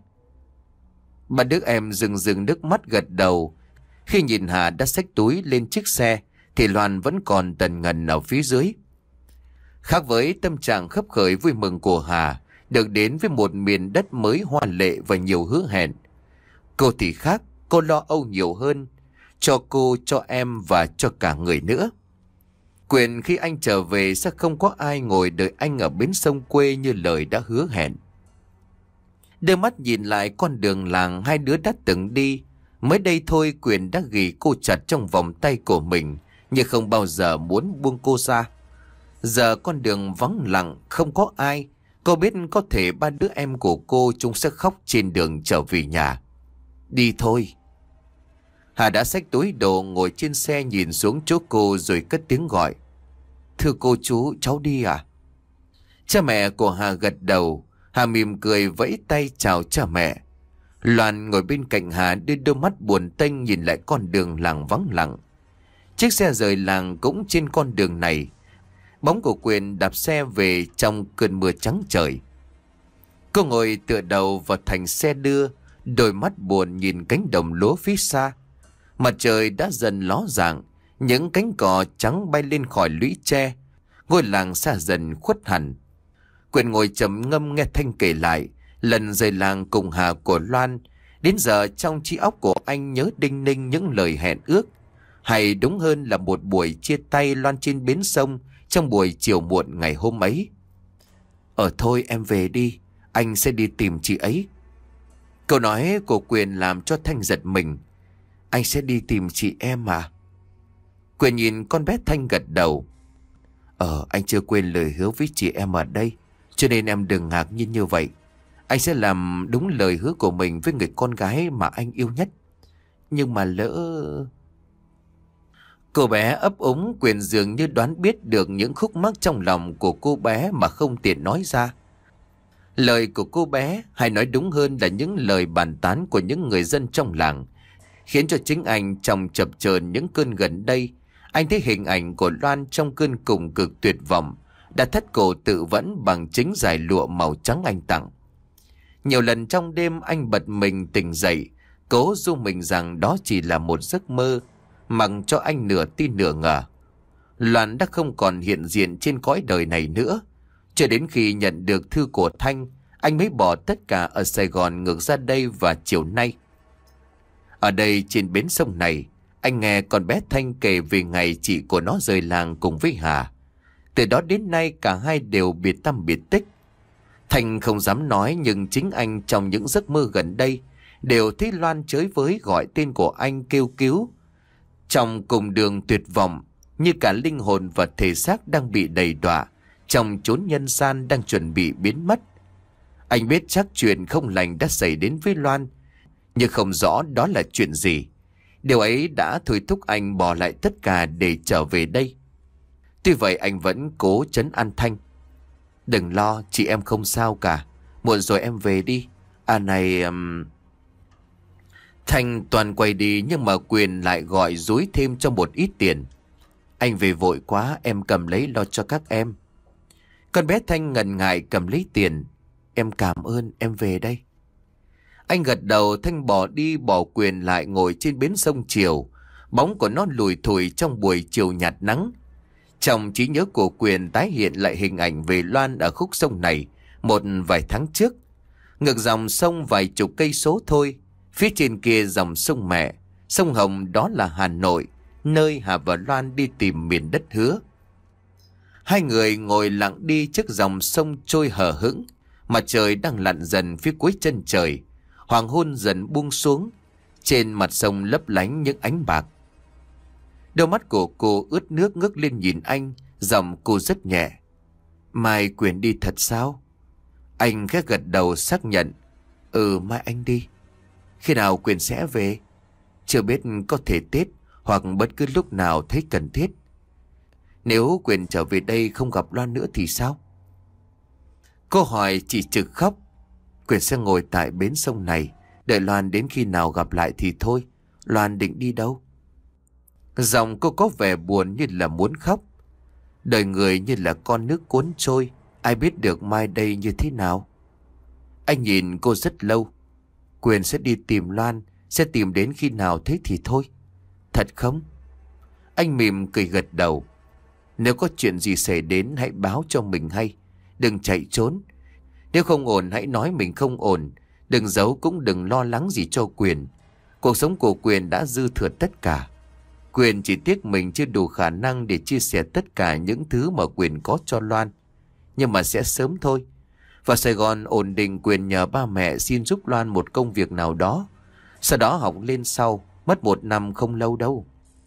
Ba đứa em rừng rừng nước mắt gật đầu. Khi nhìn Hà đã xách túi lên chiếc xe thì Loan vẫn còn tần ngần ở phía dưới. Khác với tâm trạng khấp khởi vui mừng của Hà được đến với một miền đất mới hoa lệ và nhiều hứa hẹn, cô thì khác. Cô lo âu nhiều hơn, cho cô, cho em và cho cả người nữa. Quyền khi anh trở về sẽ không có ai ngồi đợi anh ở bến sông quê như lời đã hứa hẹn. Đưa mắt nhìn lại con đường làng hai đứa đã từng đi. Mới đây thôi Quyền đã ghi cô chặt trong vòng tay của mình, nhưng không bao giờ muốn buông cô ra. Giờ con đường vắng lặng, không có ai. Cô biết có thể ba đứa em của cô chúng sẽ khóc trên đường trở về nhà. Đi thôi. Hà đã xách túi đồ ngồi trên xe nhìn xuống chỗ cô rồi cất tiếng gọi. Thưa cô chú, cháu đi à? Cha mẹ của Hà gật đầu. Hà mỉm cười vẫy tay chào cha mẹ. Loan ngồi bên cạnh Hà đưa đôi mắt buồn tênh nhìn lại con đường làng vắng lặng. Chiếc xe rời làng cũng trên con đường này. Bóng của Quyền đạp xe về trong cơn mưa trắng trời. Cô ngồi tựa đầu vào thành xe đưa, đôi mắt buồn nhìn cánh đồng lúa phía xa. Mặt trời đã dần ló dạng, những cánh cò trắng bay lên khỏi lũy tre. Ngôi làng xa dần khuất hẳn. Quyền ngồi trầm ngâm nghe Thanh kể lại lần rời làng cùng Hà của Loan. Đến giờ trong trí óc của anh nhớ đinh ninh những lời hẹn ước, hay đúng hơn là một buổi chia tay Loan trên bến sông trong buổi chiều muộn ngày hôm ấy. Ở thôi em về đi, anh sẽ đi tìm chị ấy. Câu nói của Quyền làm cho Thanh giật mình. Anh sẽ đi tìm chị em à? Quyền nhìn con bé Thanh gật đầu. Ờ, anh chưa quên lời hứa với chị em ở đây, cho nên em đừng ngạc nhiên như vậy. Anh sẽ làm đúng lời hứa của mình với người con gái mà anh yêu nhất. Nhưng mà lỡ... Cô bé ấp úng. Quyền dường như đoán biết được những khúc mắc trong lòng của cô bé mà không tiện nói ra. Lời của cô bé, hay nói đúng hơn là những lời bàn tán của những người dân trong làng, khiến cho chính anh trong chập chờn những cơn gần đây, anh thấy hình ảnh của Loan trong cơn cùng cực tuyệt vọng, đã thắt cổ tự vẫn bằng chính dải lụa màu trắng anh tặng. Nhiều lần trong đêm anh bật mình tỉnh dậy, cố ru mình rằng đó chỉ là một giấc mơ, mặc cho anh nửa tin nửa ngờ. Loan đã không còn hiện diện trên cõi đời này nữa. Cho đến khi nhận được thư của Thanh, anh mới bỏ tất cả ở Sài Gòn ngược ra đây và chiều nay. Ở đây trên bến sông này, anh nghe con bé Thanh kể về ngày chị của nó rời làng cùng với Hà. Từ đó đến nay cả hai đều biệt tăm biệt tích. Thanh không dám nói, nhưng chính anh trong những giấc mơ gần đây đều thấy Loan chới với gọi tên của anh kêu cứu. Trong cùng đường tuyệt vọng, như cả linh hồn và thể xác đang bị đầy đọa trong chốn nhân gian đang chuẩn bị biến mất. Anh biết chắc chuyện không lành đã xảy đến với Loan, nhưng không rõ đó là chuyện gì. Điều ấy đã thôi thúc anh bỏ lại tất cả để trở về đây. Tuy vậy anh vẫn cố trấn an Thanh. Đừng lo, chị em không sao cả. Muộn rồi em về đi. À này... Um... Thanh toàn quay đi, nhưng mà Quyền lại gọi dúi thêm cho một ít tiền. Anh về vội quá, em cầm lấy lo cho các em. Con bé Thanh ngần ngại cầm lấy tiền. Em cảm ơn, em về đây. Anh gật đầu. Thanh bỏ đi, bỏ Quyền lại ngồi trên bến sông chiều. Bóng của nó lùi thủi trong buổi chiều nhạt nắng. Trong trí nhớ của Quyền tái hiện lại hình ảnh về Loan ở khúc sông này một vài tháng trước. Ngược dòng sông vài chục cây số thôi, phía trên kia dòng sông mẹ, sông Hồng, đó là Hà Nội, nơi Hà và Loan đi tìm miền đất hứa. Hai người ngồi lặng đi trước dòng sông trôi hờ hững. Mặt trời đang lặn dần phía cuối chân trời. Hoàng hôn dần buông xuống. Trên mặt sông lấp lánh những ánh bạc. Đôi mắt của cô ướt nước ngước lên nhìn anh. Giọng cô rất nhẹ. Mai Quyền đi thật sao? Anh khẽ gật đầu xác nhận. Ừ, mai anh đi. Khi nào Quyền sẽ về? Chưa biết, có thể Tết hoặc bất cứ lúc nào thấy cần thiết. Nếu Quyền trở về đây không gặp Loan nữa thì sao? Cô hỏi chỉ trực khóc. Quyền sẽ ngồi tại bến sông này, đợi Loan đến khi nào gặp lại thì thôi. Loan định đi đâu? Giọng cô có vẻ buồn như là muốn khóc. Đời người như là con nước cuốn trôi, ai biết được mai đây như thế nào. Anh nhìn cô rất lâu. Quyền sẽ đi tìm Loan, sẽ tìm đến khi nào thế thì thôi. Thật không? Anh mỉm cười gật đầu. Nếu có chuyện gì xảy đến hãy báo cho mình hay. Đừng chạy trốn. Nếu không ổn hãy nói mình không ổn. Đừng giấu cũng đừng lo lắng gì cho Quyền. Cuộc sống của Quyền đã dư thừa tất cả. Quyền chỉ tiếc mình chưa đủ khả năng để chia sẻ tất cả những thứ mà Quyền có cho Loan. Nhưng mà sẽ sớm thôi. Vào Sài Gòn ổn định, Quyền nhờ ba mẹ xin giúp Loan một công việc nào đó. Sau đó học lên sau. Mất một năm không lâu đâu.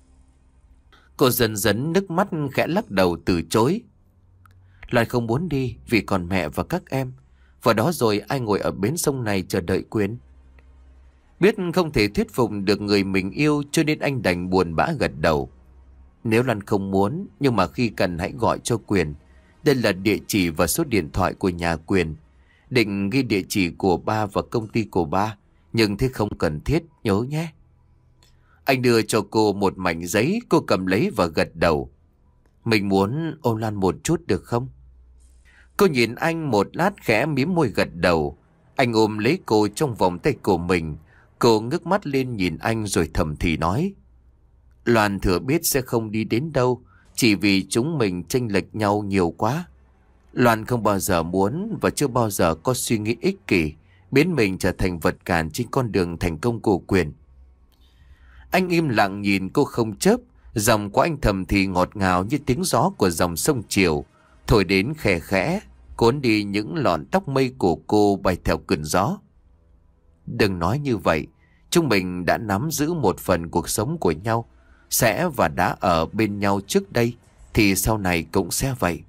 Cô dần dần nước mắt khẽ lắc đầu từ chối. Loan không muốn đi vì còn mẹ và các em. Và đó rồi ai ngồi ở bến sông này chờ đợi Quyền. Biết không thể thuyết phục được người mình yêu cho nên anh đành buồn bã gật đầu. Nếu Loan không muốn, nhưng mà khi cần hãy gọi cho Quyền. Đây là địa chỉ và số điện thoại của nhà Quyền. Định ghi địa chỉ của ba và công ty của ba, nhưng thế không cần thiết, nhớ nhé. Anh đưa cho cô một mảnh giấy, cô cầm lấy và gật đầu. Mình muốn ôm Loan một chút được không? Cô nhìn anh một lát khẽ mím môi gật đầu. Anh ôm lấy cô trong vòng tay của mình. Cô ngước mắt lên nhìn anh rồi thầm thì nói. Loan thừa biết sẽ không đi đến đâu, chỉ vì chúng mình chênh lệch nhau nhiều quá. Loan không bao giờ muốn và chưa bao giờ có suy nghĩ ích kỷ, biến mình trở thành vật cản trên con đường thành công của Quyền. Anh im lặng nhìn cô không chớp. Giọng của anh thầm thì ngọt ngào như tiếng gió của dòng sông chiều, thổi đến khẽ khẽ, cuốn đi những lọn tóc mây của cô bay theo cơn gió. Đừng nói như vậy. Chúng mình đã nắm giữ một phần cuộc sống của nhau, sẽ và đã ở bên nhau trước đây, thì sau này cũng sẽ vậy.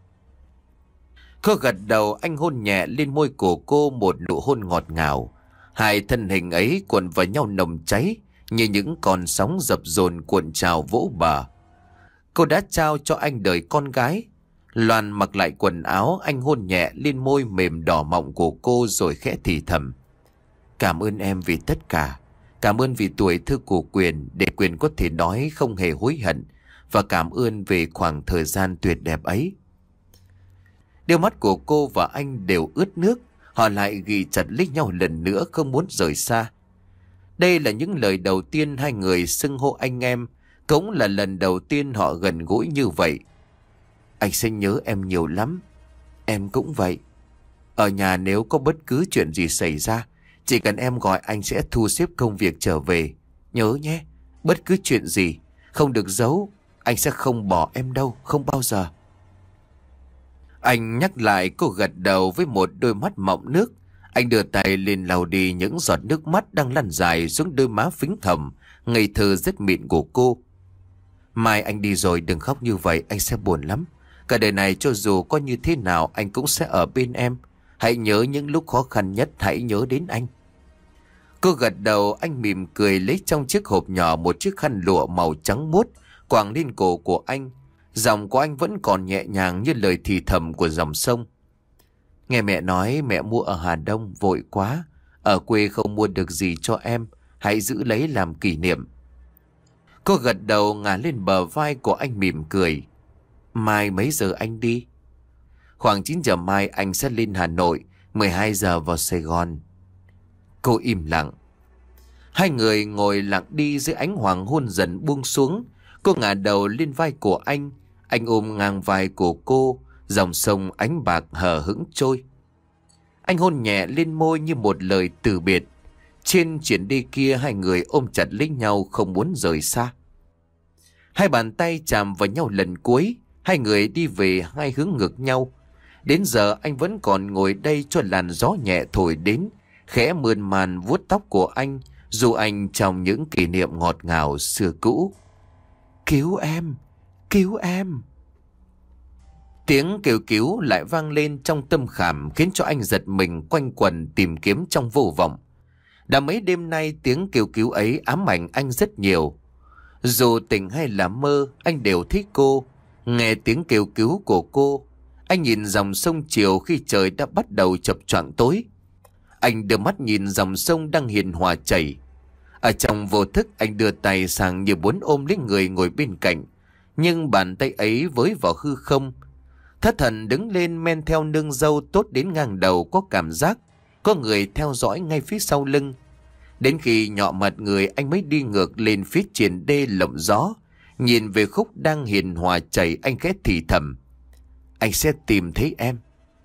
Cô gật đầu, anh hôn nhẹ lên môi của cô một nụ hôn ngọt ngào. Hai thân hình ấy cuộn vào nhau nồng cháy, như những con sóng dập dồn cuộn trào vỗ bờ. Cô đã trao cho anh đời con gái. Loan mặc lại quần áo, anh hôn nhẹ lên môi mềm đỏ mọng của cô rồi khẽ thì thầm. Cảm ơn em vì tất cả. Cảm ơn vì tuổi thơ của Quyền, để Quyền có thể nói không hề hối hận. Và cảm ơn về khoảng thời gian tuyệt đẹp ấy. Đôi mắt của cô và anh đều ướt nước. Họ lại ghi chặt lấy nhau lần nữa, không muốn rời xa. Đây là những lời đầu tiên hai người xưng hô anh em, cũng là lần đầu tiên họ gần gũi như vậy. Anh sẽ nhớ em nhiều lắm. Em cũng vậy. Ở nhà nếu có bất cứ chuyện gì xảy ra, chỉ cần em gọi anh sẽ thu xếp công việc trở về. Nhớ nhé, bất cứ chuyện gì, không được giấu. Anh sẽ không bỏ em đâu, không bao giờ. Anh nhắc lại, cô gật đầu với một đôi mắt mọng nước. Anh đưa tay lên lau đi những giọt nước mắt đang lăn dài xuống đôi má phím hồng, ngây thơ rất mịn của cô. Mai anh đi rồi đừng khóc như vậy, anh sẽ buồn lắm. Cả đời này cho dù có như thế nào anh cũng sẽ ở bên em. Hãy nhớ những lúc khó khăn nhất, hãy nhớ đến anh. Cô gật đầu, anh mỉm cười lấy trong chiếc hộp nhỏ một chiếc khăn lụa màu trắng muốt, quàng lên cổ của anh. Giọng của anh vẫn còn nhẹ nhàng như lời thì thầm của dòng sông. Nghe mẹ nói mẹ mua ở Hà Đông vội quá, ở quê không mua được gì cho em, hãy giữ lấy làm kỷ niệm. Cô gật đầu ngả lên bờ vai của anh mỉm cười. Mai mấy giờ anh đi? Khoảng chín giờ mai anh sẽ lên Hà Nội, mười hai giờ vào Sài Gòn. Cô im lặng. Hai người ngồi lặng đi dưới ánh hoàng hôn dần buông xuống. Cô ngả đầu lên vai của anh, anh ôm ngang vai của cô. Dòng sông ánh bạc hờ hững trôi. Anh hôn nhẹ lên môi như một lời từ biệt. Trên chuyến đi kia hai người ôm chặt lấy nhau không muốn rời xa. Hai bàn tay chạm vào nhau lần cuối. Hai người đi về hai hướng ngược nhau. Đến giờ anh vẫn còn ngồi đây cho làn gió nhẹ thổi đến, khẽ mượn màn vuốt tóc của anh, dù anh trong những kỷ niệm ngọt ngào xưa cũ. Cứu em! Cứu em! Tiếng kêu cứu lại vang lên trong tâm khảm, khiến cho anh giật mình quanh quần tìm kiếm trong vô vọng. Đã mấy đêm nay tiếng kêu cứu ấy ám ảnh anh rất nhiều. Dù tỉnh hay là mơ, anh đều thích cô. Nghe tiếng kêu cứu của cô, anh nhìn dòng sông chiều khi trời đã bắt đầu chập choạng tối. Anh đưa mắt nhìn dòng sông đang hiền hòa chảy. Ở trong vô thức anh đưa tay sang như muốn ôm lấy người ngồi bên cạnh, nhưng bàn tay ấy với vào hư không. Thất thần đứng lên men theo nương dâu tốt đến ngang đầu, có cảm giác có người theo dõi ngay phía sau lưng. Đến khi nhọ mặt người, anh mới đi ngược lên phía triển đê lộng gió, nhìn về khúc đang hiền hòa chảy. Anh khẽ thì thầm: anh sẽ tìm thấy em.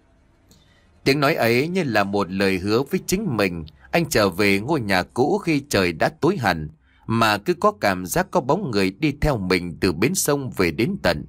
Tiếng nói ấy như là một lời hứa với chính mình. Anh trở về ngôi nhà cũ khi trời đã tối hẳn, mà cứ có cảm giác có bóng người đi theo mình từ bến sông về đến tận.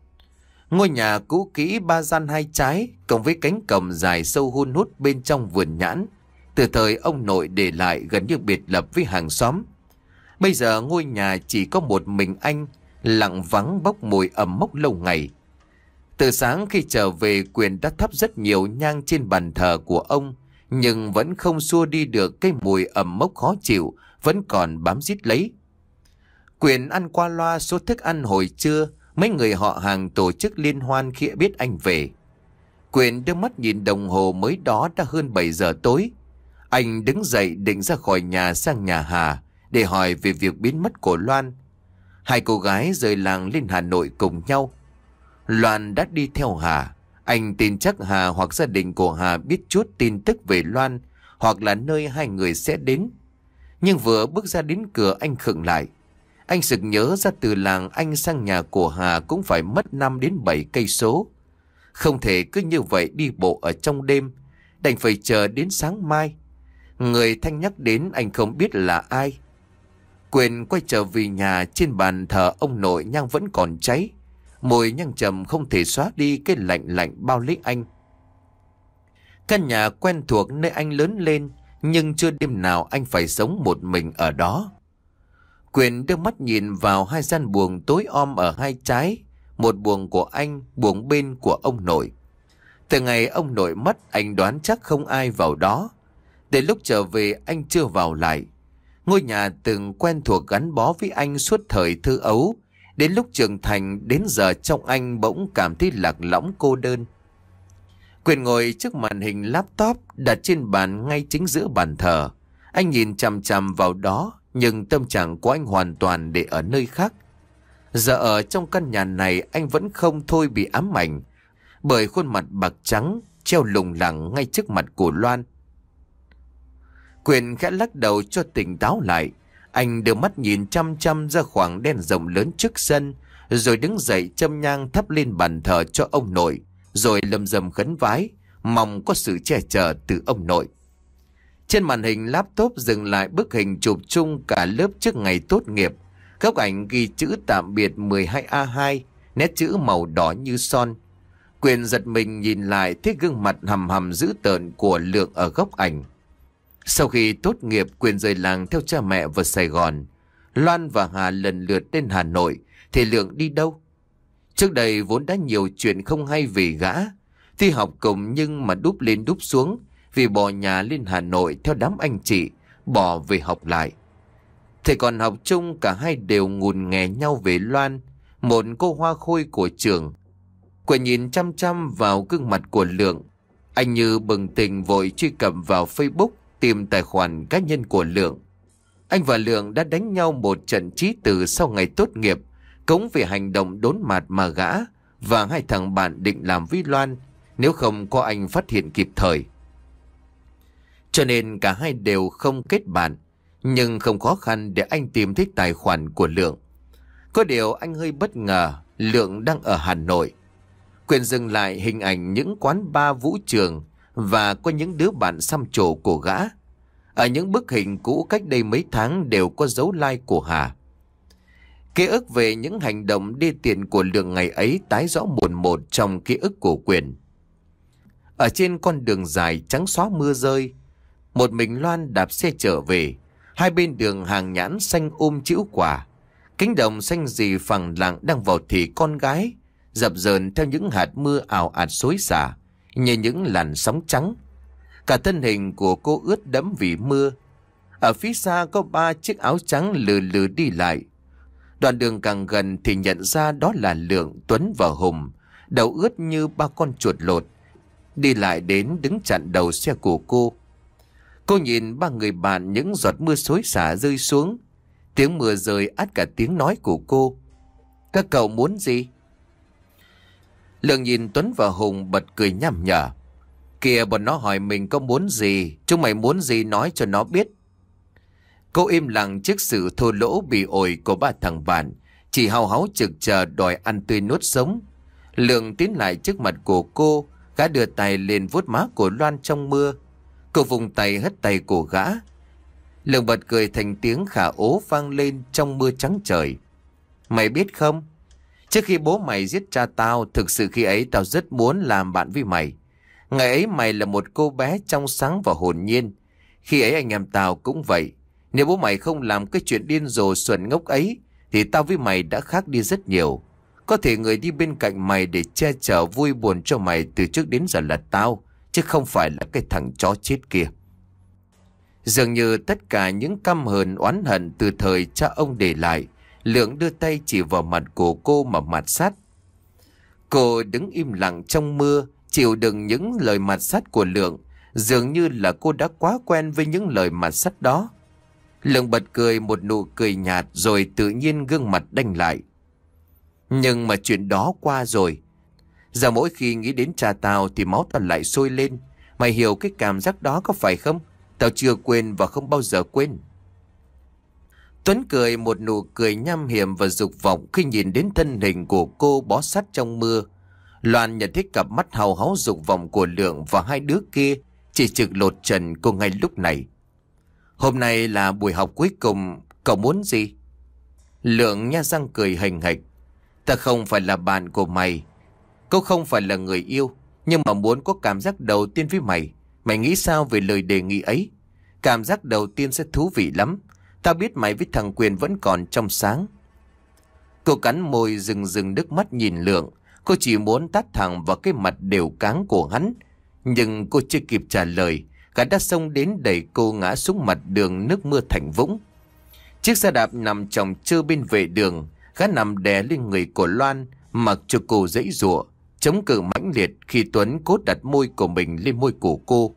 Ngôi nhà cũ kỹ ba gian hai trái, cộng với cánh cổng dài sâu hun hút bên trong vườn nhãn, từ thời ông nội để lại, gần như biệt lập với hàng xóm. Bây giờ ngôi nhà chỉ có một mình anh, lặng vắng bốc mùi ẩm mốc lâu ngày. Từ sáng khi trở về, Quyền đã thắp rất nhiều nhang trên bàn thờ của ông, nhưng vẫn không xua đi được cái mùi ẩm mốc khó chịu vẫn còn bám rít lấy. Quyền ăn qua loa số thức ăn hồi trưa. Mấy người họ hàng tổ chức liên hoan khi biết anh về. Quyền đưa mắt nhìn đồng hồ, mới đó đã hơn bảy giờ tối. Anh đứng dậy định ra khỏi nhà sang nhà Hà để hỏi về việc biến mất của Loan. Hai cô gái rời làng lên Hà Nội cùng nhau. Loan đã đi theo Hà. Anh tin chắc Hà hoặc gia đình của Hà biết chút tin tức về Loan, hoặc là nơi hai người sẽ đến. Nhưng vừa bước ra đến cửa, anh khựng lại. Anh sực nhớ ra từ làng anh sang nhà của Hà cũng phải mất năm đến bảy cây số. Không thể cứ như vậy đi bộ ở trong đêm, đành phải chờ đến sáng mai. Người Thanh nhắc đến anh không biết là ai. Quyền quay trở về nhà. Trên bàn thờ ông nội nhang vẫn còn cháy. Mùi nhang trầm không thể xóa đi cái lạnh lạnh bao lấy anh. Căn nhà quen thuộc nơi anh lớn lên, nhưng chưa đêm nào anh phải sống một mình ở đó. Quyền đưa mắt nhìn vào hai gian buồng tối om ở hai trái. Một buồng của anh, buồng bên của ông nội. Từ ngày ông nội mất, anh đoán chắc không ai vào đó. Đến lúc trở về anh chưa vào lại. Ngôi nhà từng quen thuộc gắn bó với anh suốt thời thơ ấu. Đến lúc trưởng thành, đến giờ trong anh bỗng cảm thấy lạc lõng cô đơn. Quyền ngồi trước màn hình laptop đặt trên bàn ngay chính giữa bàn thờ. Anh nhìn chằm chằm vào đó, nhưng tâm trạng của anh hoàn toàn để ở nơi khác. Giờ ở trong căn nhà này, anh vẫn không thôi bị ám ảnh bởi khuôn mặt bạc trắng treo lủng lẳng ngay trước mặt của Loan. Quyền khẽ lắc đầu cho tỉnh táo lại. Anh đưa mắt nhìn chăm chăm ra khoảng đen rộng lớn trước sân, rồi đứng dậy châm nhang thắp lên bàn thờ cho ông nội, rồi lầm rầm khấn vái, mong có sự che chở từ ông nội. Trên màn hình laptop dừng lại bức hình chụp chung cả lớp trước ngày tốt nghiệp. Góc ảnh ghi chữ tạm biệt mười hai A hai, nét chữ màu đỏ như son. Quyền giật mình nhìn lại thấy gương mặt hầm hầm dữ tợn của Lượng ở góc ảnh. Sau khi tốt nghiệp, Quyền rời làng theo cha mẹ vào Sài Gòn. Loan và Hà lần lượt đến Hà Nội, thì Lượng đi đâu? Trước đây vốn đã nhiều chuyện không hay về gã. Thi học cùng nhưng mà đúp lên đúp xuống, vì bỏ nhà lên Hà Nội theo đám anh chị, bỏ về học lại. Thầy còn học chung, cả hai đều ngùn nghè nhau về Loan, một cô hoa khôi của trường. Quyền nhìn chăm chăm vào gương mặt của Lượng. Anh như bừng tỉnh vội truy cập vào Facebook tìm tài khoản cá nhân của Lượng. Anh và Lượng đã đánh nhau một trận chí tử sau ngày tốt nghiệp, cống về hành động đốn mặt mà gã và hai thằng bạn định làm với Loan nếu không có anh phát hiện kịp thời. Cho nên cả hai đều không kết bạn, nhưng không khó khăn để anh tìm thấy tài khoản của Lượng. Có điều anh hơi bất ngờ, Lượng đang ở Hà Nội. Quyền dừng lại hình ảnh những quán bar vũ trường và có những đứa bạn xăm trổ của gã. Ở những bức hình cũ cách đây mấy tháng đều có dấu like của Hà. Ký ức về những hành động đê tiện của Lượng ngày ấy tái rõ mồn một trong ký ức của Quyền. Ở trên con đường dài trắng xóa mưa rơi, một mình Loan đạp xe trở về. Hai bên đường hàng nhãn xanh um chĩu quả. Cánh đồng xanh rì phẳng lặng đang vào thì con gái, dập dờn theo những hạt mưa ào ạt xối xả như những làn sóng trắng. Cả thân hình của cô ướt đẫm vì mưa. Ở phía xa có ba chiếc áo trắng lừ lừ đi lại. Đoạn đường càng gần thì nhận ra đó là Lượng, Tuấn và Hùng, đầu ướt như ba con chuột lột, đi lại đến đứng chặn đầu xe của cô. Cô nhìn ba người bạn, những giọt mưa xối xả rơi xuống. Tiếng mưa rơi át cả tiếng nói của cô. Các cậu muốn gì? Lượng nhìn Tuấn và Hùng bật cười nham nhở. Kìa, bọn nó hỏi mình có muốn gì, chúng mày muốn gì nói cho nó biết. Cô im lặng trước sự thô lỗ bị ổi của ba thằng bạn, chỉ hào háo trực chờ đòi ăn tươi nuốt sống. Lượng tiến lại trước mặt của cô, gã đưa tay lên vuốt má của Loan trong mưa. Cô vùng tay hất tay của gã. Lượng bật cười thành tiếng khả ố vang lên trong mưa trắng trời. Mày biết không, trước khi bố mày giết cha tao, thực sự khi ấy tao rất muốn làm bạn với mày. Ngày ấy mày là một cô bé trong sáng và hồn nhiên. Khi ấy anh em tao cũng vậy. Nếu bố mày không làm cái chuyện điên rồ xuẩn ngốc ấy thì tao với mày đã khác đi rất nhiều. Có thể người đi bên cạnh mày để che chở vui buồn cho mày từ trước đến giờ là tao, chứ không phải là cái thằng chó chết kia. Dường như tất cả những căm hờn oán hận từ thời cha ông để lại, Lượng đưa tay chỉ vào mặt của cô mà mạt sát. Cô đứng im lặng trong mưa, chịu đựng những lời mạt sát của Lượng. Dường như là cô đã quá quen với những lời mạt sát đó. Lượng bật cười một nụ cười nhạt rồi tự nhiên gương mặt đanh lại. Nhưng mà chuyện đó qua rồi. Giờ mỗi khi nghĩ đến cha tao thì máu tao lại sôi lên. Mày hiểu cái cảm giác đó có phải không? Tao chưa quên và không bao giờ quên. Tuấn cười một nụ cười nham hiểm và dục vọng khi nhìn đến thân hình của cô bó sát trong mưa. Loan nhận thấy cặp mắt hào háo dục vọng của Lượng và hai đứa kia chỉ trực lột trần cô ngay lúc này. Hôm nay là buổi học cuối cùng, cậu muốn gì? Lượng nha răng cười hành hạch. Ta không phải là bạn của mày, cô không phải là người yêu, nhưng mà muốn có cảm giác đầu tiên với mày. Mày nghĩ sao về lời đề nghị ấy? Cảm giác đầu tiên sẽ thú vị lắm. Tao biết mày với thằng Quyền vẫn còn trong sáng. Cô cắn môi rừng rừng nước mắt nhìn Lượng. Cô chỉ muốn tát thẳng vào cái mặt đều cáng của hắn. Nhưng cô chưa kịp trả lời, gã đã xông đến đẩy cô ngã xuống mặt đường nước mưa thành vũng. Chiếc xe đạp nằm chồng chơ bên vệ đường. Gã nằm đè lên người của Loan, mặc cho cô giãy giụa, chống cự mãnh liệt khi Tuấn cố đặt môi của mình lên môi của cô.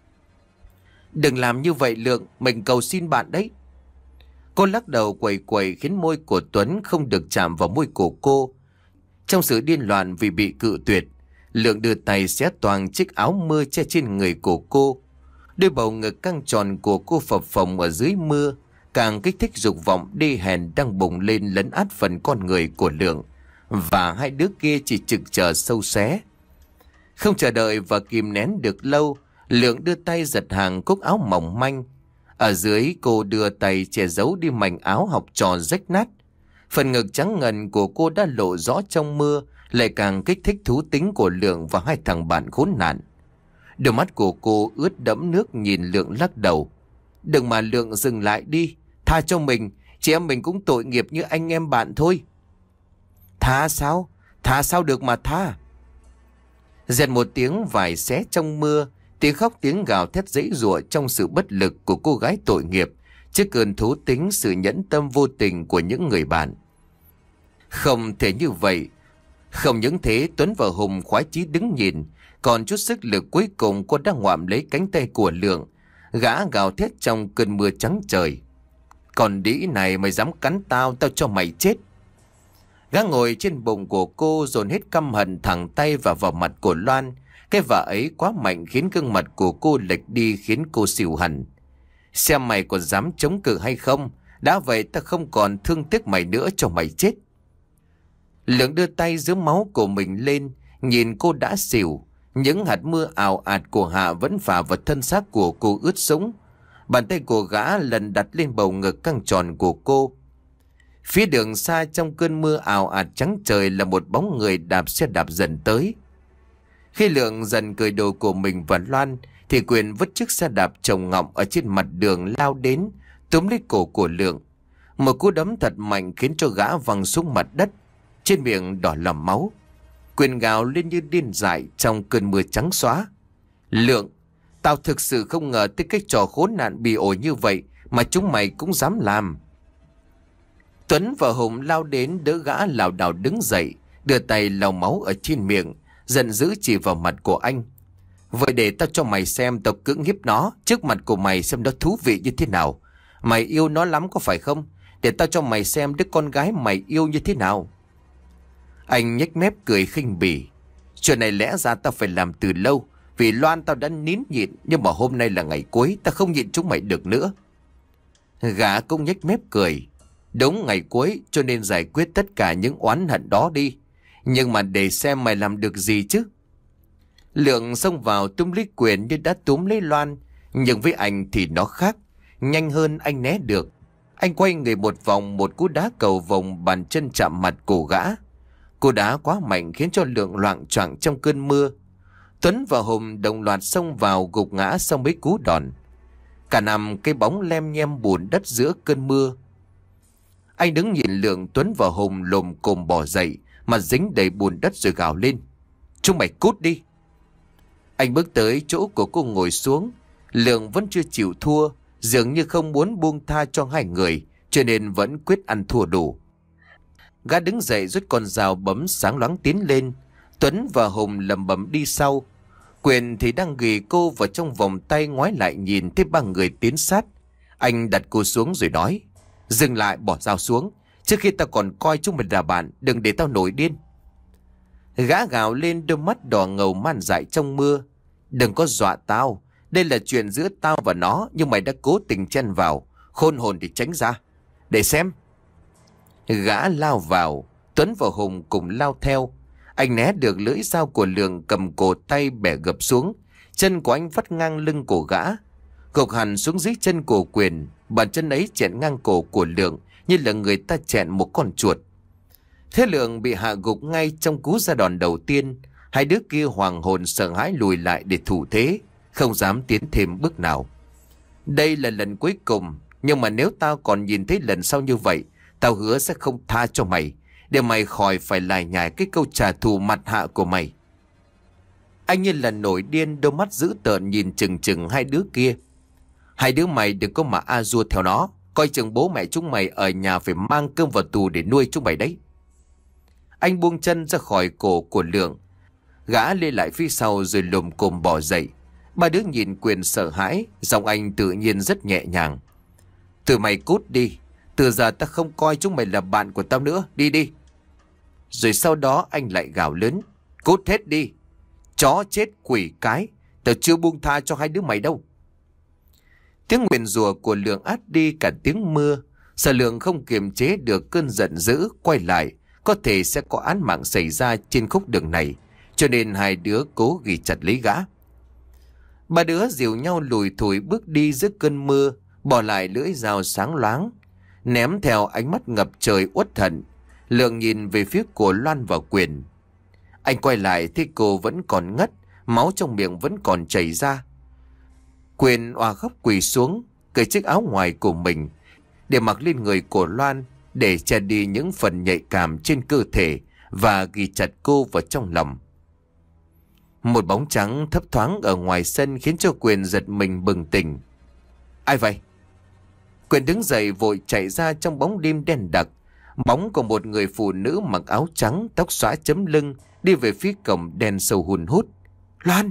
Đừng làm như vậy Lượng, mình cầu xin bạn đấy. Cô lắc đầu quẩy quẩy khiến môi của Tuấn không được chạm vào môi của cô. Trong sự điên loạn vì bị cự tuyệt, Lượng đưa tay xé toang chiếc áo mưa che trên người của cô. Đôi bầu ngực căng tròn của cô phập phồng ở dưới mưa, càng kích thích dục vọng đê hèn đang bùng lên lấn át phần con người của Lượng. Và hai đứa kia chỉ trực chờ sâu xé. Không chờ đợi và kìm nén được lâu, Lượng đưa tay giật hàng cúc áo mỏng manh. Ở dưới cô đưa tay che giấu đi mảnh áo học trò rách nát. Phần ngực trắng ngần của cô đã lộ rõ trong mưa, lại càng kích thích thú tính của Lượng và hai thằng bạn khốn nạn. Đôi mắt của cô ướt đẫm nước nhìn Lượng lắc đầu. Đừng mà Lượng, dừng lại đi. Tha cho mình, chị em mình cũng tội nghiệp như anh em bạn thôi. Tha sao? Tha sao được mà tha? Dẹt một tiếng vải xé trong mưa, tiếng khóc tiếng gào thét giãy giụa trong sự bất lực của cô gái tội nghiệp trước cơn thú tính sự nhẫn tâm vô tình của những người bạn. Không thể như vậy. Không những thế, Tuấn và Hùng khoái chí đứng nhìn, còn chút sức lực cuối cùng cô đã ngoạm lấy cánh tay của Lượng. Gã gào thét trong cơn mưa trắng trời. Còn đĩ này, mày dám cắn tao, tao cho mày chết. Gã ngồi trên bụng của cô dồn hết căm hận thẳng tay vào vào mặt của Loan. Cái vả ấy quá mạnh khiến gương mặt của cô lệch đi, khiến cô xỉu hẳn. Xem mày còn dám chống cự hay không. Đã vậy ta không còn thương tiếc mày nữa, cho mày chết. Lượng đưa tay giữ máu của mình lên, nhìn cô đã xỉu. Những hạt mưa ào ạt của hạ vẫn phả vào thân xác của cô ướt sũng. Bàn tay của gã lần đặt lên bầu ngực căng tròn của cô. Phía đường xa trong cơn mưa ào ạt trắng trời là một bóng người đạp xe đạp dần tới. Khi Lượng dần cởi đồ của mình và Loan thì Quyền vứt chiếc xe đạp trồng ngọng ở trên mặt đường lao đến, túm lấy cổ của Lượng. Một cú đấm thật mạnh khiến cho gã văng xuống mặt đất, trên miệng đỏ lòm máu. Quyền gào lên như điên dại trong cơn mưa trắng xóa. Lượng, tao thực sự không ngờ tới cái trò khốn nạn bị ổi như vậy mà chúng mày cũng dám làm. Tuấn và Hùng lao đến đỡ gã lảo đảo đứng dậy, đưa tay lau máu ở trên miệng, giận dữ chỉ vào mặt của anh. Vậy để tao cho mày xem tao cưỡng hiếp nó trước mặt của mày xem nó thú vị như thế nào. Mày yêu nó lắm có phải không? Để tao cho mày xem đứa con gái mày yêu như thế nào. Anh nhếch mép cười khinh bỉ. Chuyện này lẽ ra tao phải làm từ lâu, vì Loan tao đã nín nhịn, nhưng mà hôm nay là ngày cuối, tao không nhịn chúng mày được nữa. Gã cũng nhếch mép cười. Đúng ngày cuối cho nên giải quyết tất cả những oán hận đó đi. Nhưng mà để xem mày làm được gì chứ. Lượng xông vào túm lấy Quyền như đã túm lấy Loan, nhưng với anh thì nó khác. Nhanh hơn anh né được. Anh quay người một vòng, một cú đá cầu vòng bàn chân chạm mặt cổ gã. Cú đá quá mạnh khiến cho Lượng loạng choạng trong cơn mưa. Tuấn và Hùng đồng loạt xông vào gục ngã sau mấy cú đòn. Cả nằm cái bóng lem nhem bùn đất giữa cơn mưa. Anh đứng nhìn Lượng, Tuấn và Hùng lồm cồm bò dậy, mặt dính đầy bùn đất rồi gào lên. Chúng mày cút đi. Anh bước tới chỗ của cô ngồi xuống. Lượng vẫn chưa chịu thua, dường như không muốn buông tha cho hai người, cho nên vẫn quyết ăn thua đủ. Gã đứng dậy rút con dao bấm sáng loáng tiến lên. Tuấn và Hùng lầm bầm đi sau. Quyền thì đang ghì cô vào trong vòng tay, ngoái lại nhìn thấy ba người tiến sát. Anh đặt cô xuống rồi nói. Dừng lại, bỏ dao xuống. Trước khi tao còn coi chúng mình là bạn, đừng để tao nổi điên. Gã gào lên, đôi mắt đỏ ngầu man dại trong mưa. Đừng có dọa tao. Đây là chuyện giữa tao và nó, nhưng mày đã cố tình chen vào. Khôn hồn thì tránh ra. Để xem. Gã lao vào. Tuấn và Hùng cùng lao theo. Anh né được lưỡi dao của Lượng cầm cổ tay bẻ gập xuống. Chân của anh vắt ngang lưng của gã, gục hẳn xuống dưới chân của Quyền. Bàn chân ấy chẹn ngang cổ của Lượng như là người ta chẹn một con chuột. Thế Lượng bị hạ gục ngay trong cú ra đòn đầu tiên. Hai đứa kia hoàng hồn sợ hãi lùi lại để thủ thế, không dám tiến thêm bước nào. Đây là lần cuối cùng, nhưng mà nếu tao còn nhìn thấy lần sau như vậy, tao hứa sẽ không tha cho mày, để mày khỏi phải lải nhải cái câu trả thù mặt hạ của mày. Anh như là nổi điên, đôi mắt dữ tợn nhìn chừng chừng hai đứa kia. Hai đứa mày đừng có mà a dua theo nó, coi chừng bố mẹ chúng mày ở nhà phải mang cơm vào tù để nuôi chúng mày đấy. Anh buông chân ra khỏi cổ của Lượng. Gã lê lại phía sau rồi lồm cồm bò dậy. Ba đứa nhìn Quyền sợ hãi, giọng anh tự nhiên rất nhẹ nhàng. Tụi mày cút đi, từ giờ ta không coi chúng mày là bạn của tao nữa, đi đi. Rồi sau đó anh lại gào lớn. Cút hết đi, chó chết quỷ cái, tao chưa buông tha cho hai đứa mày đâu. Tiếng nguyền rủa của Lượng át đi cả tiếng mưa. Sợ Lượng không kiềm chế được cơn giận dữ, quay lại, có thể sẽ có án mạng xảy ra trên khúc đường này, cho nên hai đứa cố ghi chặt lấy gã. Ba đứa dìu nhau lùi thủi bước đi giữa cơn mưa, bỏ lại lưỡi dao sáng loáng, ném theo ánh mắt ngập trời uất hận. Lượng nhìn về phía của Loan và Quyền. Anh quay lại thấy cô vẫn còn ngất, máu trong miệng vẫn còn chảy ra. Quyền òa khóc quỳ xuống, cởi chiếc áo ngoài của mình để mặc lên người của Loan, để che đi những phần nhạy cảm trên cơ thể và ghi chặt cô vào trong lòng. Một bóng trắng thấp thoáng ở ngoài sân khiến cho Quyền giật mình bừng tỉnh. Ai vậy? Quyền đứng dậy vội chạy ra trong bóng đêm đen đặc. Bóng của một người phụ nữ mặc áo trắng, tóc xõa chấm lưng, đi về phía cổng đen sâu hun hút. Loan!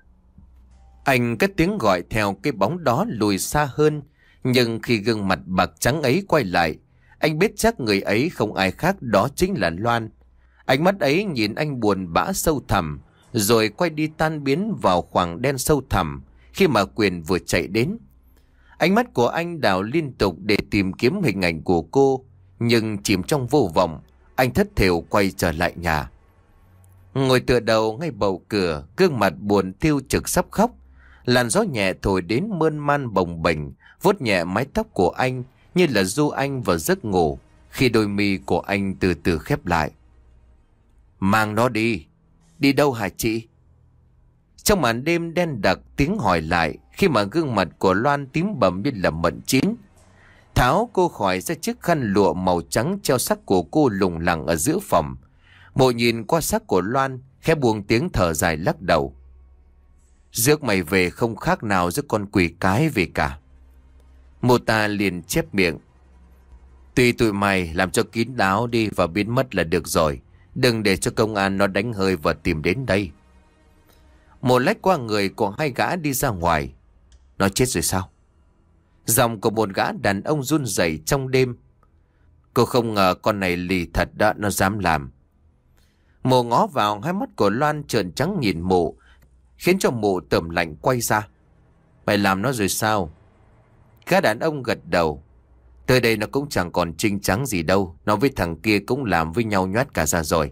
Anh cất tiếng gọi theo cái bóng đó lùi xa hơn. Nhưng khi gương mặt bạc trắng ấy quay lại, anh biết chắc người ấy không ai khác, đó chính là Loan. Ánh mắt ấy nhìn anh buồn bã sâu thẳm, rồi quay đi tan biến vào khoảng đen sâu thẳm khi mà Quyền vừa chạy đến. Ánh mắt của anh đảo liên tục để tìm kiếm hình ảnh của cô, nhưng chìm trong vô vọng, anh thất thểu quay trở lại nhà. Ngồi tựa đầu ngay bầu cửa, gương mặt buồn thiêu trực sắp khóc. Làn gió nhẹ thổi đến mơn man bồng bềnh, vuốt nhẹ mái tóc của anh như là du anh vào giấc ngủ, khi đôi mi của anh từ từ khép lại. Mang nó đi. Đi đâu hả chị? Trong màn đêm đen đặc tiếng hỏi lại, khi mà gương mặt của Loan tím bầm như là mận chín. Tháo cô khỏi ra chiếc khăn lụa màu trắng treo sắc của cô lủng lẳng ở giữa phòng. Mộ nhìn qua sắc của Loan, khẽ buông tiếng thở dài lắc đầu. Rước mày về không khác nào rước con quỷ cái về cả. Mộ ta liền chép miệng. Tùy tụi mày làm cho kín đáo đi và biến mất là được rồi. Đừng để cho công an nó đánh hơi và tìm đến đây. Một lách qua người của hai gã đi ra ngoài. Nó chết rồi sao? Giọng của một gã đàn ông run rẩy trong đêm. Cô không ngờ con này lì thật đã, nó dám làm. Mộ ngó vào, hai mắt của Loan trợn trắng nhìn mộ, khiến cho mộ tởm lạnh quay ra. Mày làm nó rồi sao? Gã đàn ông gật đầu. Tới đây nó cũng chẳng còn trinh trắng gì đâu. Nó với thằng kia cũng làm với nhau nhoát cả ra rồi.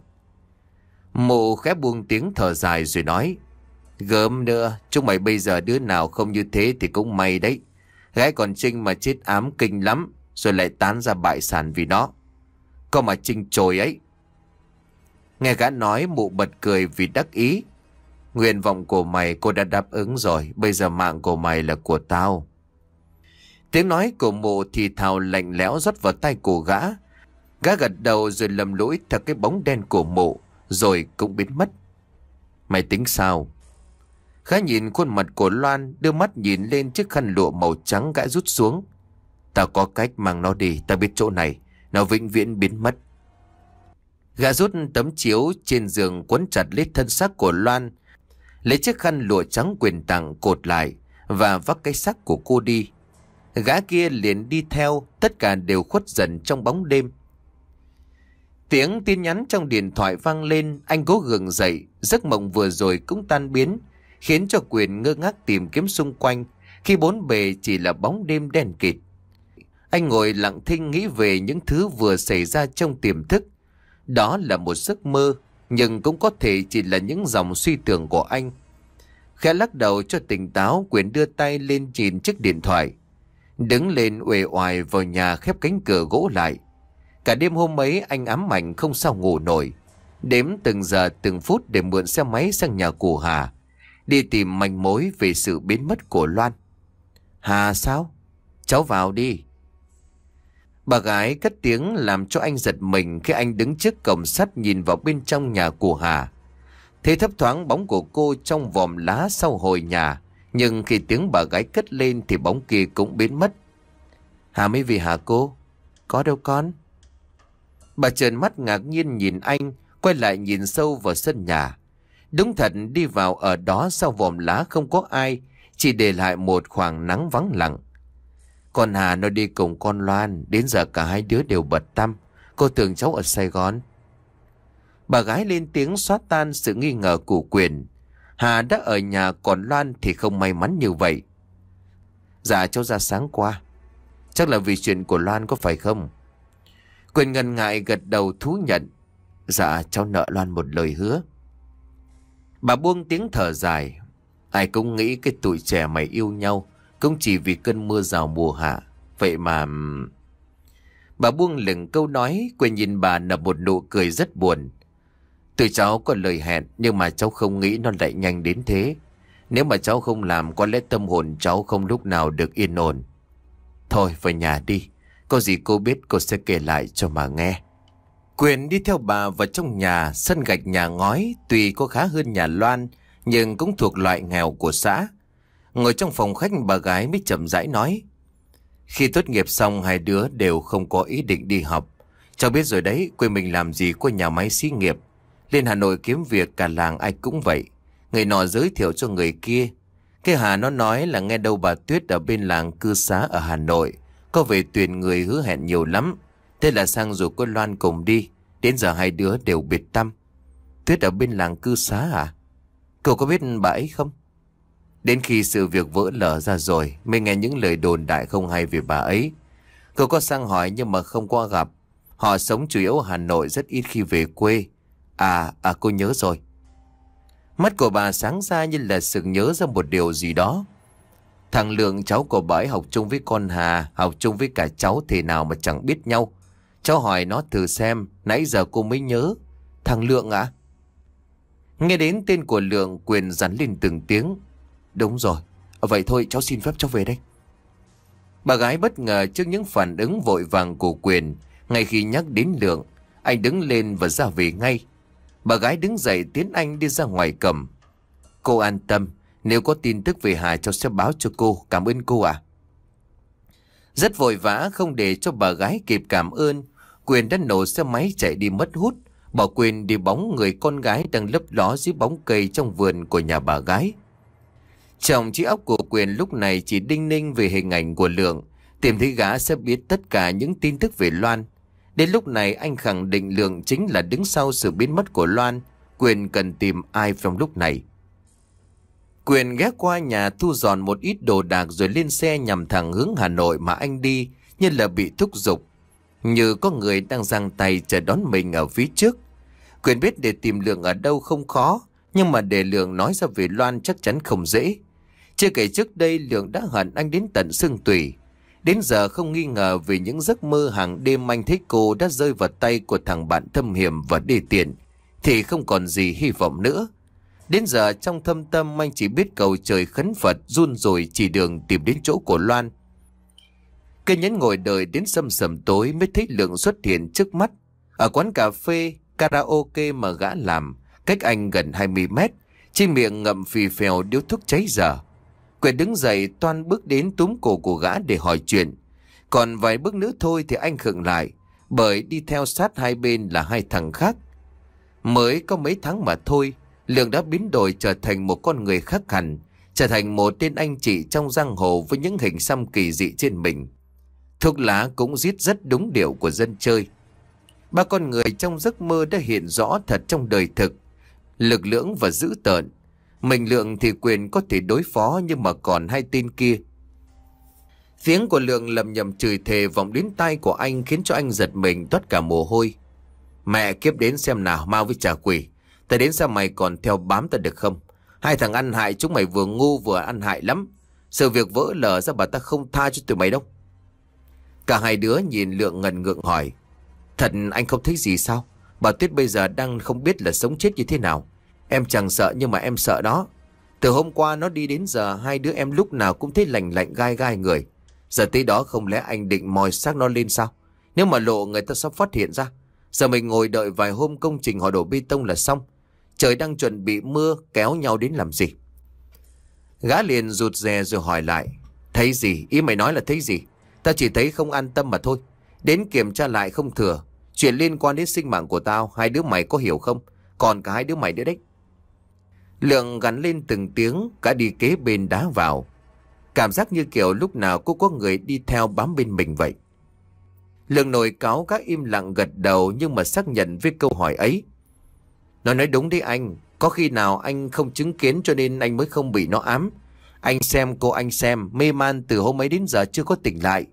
Mộ khẽ buông tiếng thở dài rồi nói. Gớm nữa, chúng mày bây giờ đứa nào không như thế thì cũng may đấy. Gái còn Trinh mà chết ám kinh lắm, rồi lại tán ra bại sản vì nó. Có mà Trinh trồi ấy. Nghe gã nói, mụ bật cười vì đắc ý. Nguyện vọng của mày cô đã đáp ứng rồi. Bây giờ mạng của mày là của tao. Tiếng nói của mụ thì thào lạnh lẽo rót vào tay của gã. Gã gật đầu rồi lầm lũi theo cái bóng đen của mụ, rồi cũng biến mất. Mày tính sao? Gã nhìn khuôn mặt của Loan, đưa mắt nhìn lên chiếc khăn lụa màu trắng gã rút xuống. Tao có cách mang nó đi, tao biết chỗ này, nó vĩnh viễn biến mất. Gã rút tấm chiếu trên giường quấn chặt lấy thân xác của Loan, lấy chiếc khăn lụa trắng quyền tặng cột lại và vác cái xác của cô đi. Gã kia liền đi theo, tất cả đều khuất dần trong bóng đêm. Tiếng tin nhắn trong điện thoại vang lên, anh cố gượng dậy, giấc mộng vừa rồi cũng tan biến, khiến cho Quyền ngơ ngác tìm kiếm xung quanh, khi bốn bề chỉ là bóng đêm đen kịt. Anh ngồi lặng thinh nghĩ về những thứ vừa xảy ra trong tiềm thức. Đó là một giấc mơ, nhưng cũng có thể chỉ là những dòng suy tưởng của anh. Khẽ lắc đầu cho tỉnh táo, Quyền đưa tay lên nhìn chiếc điện thoại. Đứng lên uể oải vào nhà, khép cánh cửa gỗ lại. Cả đêm hôm ấy anh ám ảnh không sao ngủ nổi, đếm từng giờ từng phút để mượn xe máy sang nhà của Hà, đi tìm manh mối về sự biến mất của Loan. Hà sao? Cháu vào đi. Bà gái cất tiếng làm cho anh giật mình khi anh đứng trước cổng sắt nhìn vào bên trong nhà của Hà. Thấy thấp thoáng bóng của cô trong vòm lá sau hồi nhà, nhưng khi tiếng bà gái cất lên thì bóng kia cũng biến mất. Hà mới về hả cô? Có đâu con. Bà trợn mắt ngạc nhiên nhìn anh, quay lại nhìn sâu vào sân nhà. Đúng thật, đi vào ở đó sau vòm lá không có ai, chỉ để lại một khoảng nắng vắng lặng. Còn Hà nó đi cùng con Loan, đến giờ cả hai đứa đều bật tăm. Cô tưởng cháu ở Sài Gòn. Bà gái lên tiếng xóa tan sự nghi ngờ của Quyền. Hà đã ở nhà, còn Loan thì không may mắn như vậy. Dạ cháu ra sáng qua. Chắc là vì chuyện của Loan có phải không? Quyền ngần ngại gật đầu thú nhận. Dạ cháu nợ Loan một lời hứa. Bà buông tiếng thở dài. Ai cũng nghĩ cái tuổi trẻ mày yêu nhau cũng chỉ vì cơn mưa rào mùa hạ. Vậy mà... Bà buông lửng câu nói. Quyền nhìn bà nở một nụ cười rất buồn. Tụi cháu có lời hẹn, nhưng mà cháu không nghĩ nó lại nhanh đến thế. Nếu mà cháu không làm, có lẽ tâm hồn cháu không lúc nào được yên ổn. Thôi về nhà đi, có gì cô biết cô sẽ kể lại cho mà nghe. Quyền đi theo bà vào trong nhà. Sân gạch nhà ngói tuy có khá hơn nhà Loan, nhưng cũng thuộc loại nghèo của xã. Ngồi trong phòng khách, bà gái mới chậm rãi nói. Khi tốt nghiệp xong, hai đứa đều không có ý định đi học. Cháu biết rồi đấy, quê mình làm gì có nhà máy xí nghiệp. Lên Hà Nội kiếm việc, cả làng ai cũng vậy. Người nọ giới thiệu cho người kia. Cái Hà nó nói là nghe đâu bà Tuyết ở bên làng cư xá ở Hà Nội có về tuyển người, hứa hẹn nhiều lắm. Thế là sang rủ cô Loan cùng đi. Đến giờ hai đứa đều biệt tâm. Tuyết ở bên làng cư xá à? Cậu có biết bà ấy không? Đến khi sự việc vỡ lở ra rồi mới nghe những lời đồn đại không hay về bà ấy. Cậu có sang hỏi nhưng mà không có gặp. Họ sống chủ yếu ở Hà Nội, rất ít khi về quê. À, à cô nhớ rồi. Mắt của bà sáng ra như là sực nhớ ra một điều gì đó. Thằng Lượng cháu của bà ấy học chung với con Hà, học chung với cả cháu, thế nào mà chẳng biết nhau. Cháu hỏi nó thử xem, nãy giờ cô mới nhớ. Thằng Lượng à? Nghe đến tên của Lượng, Quyền dắn lên từng tiếng. Đúng rồi, vậy thôi cháu xin phép cháu về đây. Bà gái bất ngờ trước những phản ứng vội vàng của Quyền. Ngay khi nhắc đến Lượng, anh đứng lên và ra về ngay. Bà gái đứng dậy tiến anh đi ra ngoài cầm. Cô an tâm, nếu có tin tức về Hà cháu sẽ báo cho cô. Cảm ơn cô ạ. Rất vội vã, không để cho bà gái kịp cảm ơn, Quyền đã nổ xe máy chạy đi mất hút, bỏ quên đi bóng người con gái đang lấp ló dưới bóng cây trong vườn của nhà bà gái. Trong trí óc của Quyền lúc này chỉ đinh ninh về hình ảnh của Lượng. Tìm thấy gã sẽ biết tất cả những tin tức về Loan. Đến lúc này anh khẳng định Lượng chính là đứng sau sự biến mất của Loan. Quyền cần tìm ai trong lúc này? Quyền ghé qua nhà thu dọn một ít đồ đạc rồi lên xe nhằm thẳng hướng Hà Nội mà anh đi, như là bị thúc giục, như có người đang giang tay chờ đón mình ở phía trước. Quyền biết để tìm Lượng ở đâu không khó, nhưng mà để Lượng nói ra về Loan chắc chắn không dễ. Chưa kể trước đây Lượng đã hận anh đến tận xương tủy. Đến giờ không nghi ngờ vì những giấc mơ hàng đêm anh thấy cô đã rơi vào tay của thằng bạn thâm hiểm và đê tiện, thì không còn gì hy vọng nữa. Đến giờ trong thâm tâm anh chỉ biết cầu trời khấn Phật run rồi chỉ đường tìm đến chỗ của Loan. Cứ nhấn ngồi đợi đến sầm sầm tối mới thấy Lượng xuất hiện trước mắt. Ở quán cà phê, karaoke mà gã làm, cách anh gần hai mươi mét, trên miệng ngậm phì phèo điếu thuốc cháy dở. Quyền đứng dậy toan bước đến túm cổ của gã để hỏi chuyện. Còn vài bước nữa thôi thì anh khựng lại, bởi đi theo sát hai bên là hai thằng khác. Mới có mấy tháng mà thôi, Lượng đã biến đổi trở thành một con người khác hẳn, trở thành một tên anh chị trong giang hồ với những hình xăm kỳ dị trên mình. Thuốc lá cũng rít rất đúng điệu của dân chơi. Ba con người trong giấc mơ đã hiện rõ thật trong đời thực, lực lưỡng và dữ tợn. Mình Lượng thì Quyền có thể đối phó, nhưng mà còn hai tên kia. Tiếng của Lượng lầm nhầm chửi thề vọng đến tai của anh khiến cho anh giật mình toát cả mồ hôi. Mẹ kiếp, đến xem nào, mau với trà quỷ. Ta đến xem mày còn theo bám ta được không? Hai thằng ăn hại chúng mày vừa ngu vừa ăn hại lắm. Sự việc vỡ lở ra bà ta không tha cho tụi mày đâu. Cả hai đứa nhìn Lượng ngần ngượng hỏi. Thật anh không thấy gì sao? Bà Tuyết bây giờ đang không biết là sống chết như thế nào. Em chẳng sợ nhưng mà em sợ nó. Từ hôm qua nó đi đến giờ hai đứa em lúc nào cũng thấy lạnh lạnh gai gai người. Giờ tới đó không lẽ anh định moi xác nó lên sao? Nếu mà lộ người ta sắp phát hiện ra. Giờ mình ngồi đợi vài hôm công trình họ đổ bê tông là xong. Trời đang chuẩn bị mưa, kéo nhau đến làm gì? Gã liền rụt rè rồi hỏi lại. Thấy gì? Ý mày nói là thấy gì? Ta chỉ thấy không an tâm mà thôi. Đến kiểm tra lại không thừa. Chuyện liên quan đến sinh mạng của tao, hai đứa mày có hiểu không? Còn cả hai đứa mày nữa đấy. Lượng gắn lên từng tiếng, cả đi kế bên đá vào. Cảm giác như kiểu lúc nào cũng có người đi theo bám bên mình vậy. Lượng nổi cáu các im lặng gật đầu, nhưng mà xác nhận với câu hỏi ấy. Nó nói đúng đấy anh. Có khi nào anh không chứng kiến cho nên anh mới không bị nó ám. Anh xem cô anh xem, mê man từ hôm ấy đến giờ chưa có tỉnh lại.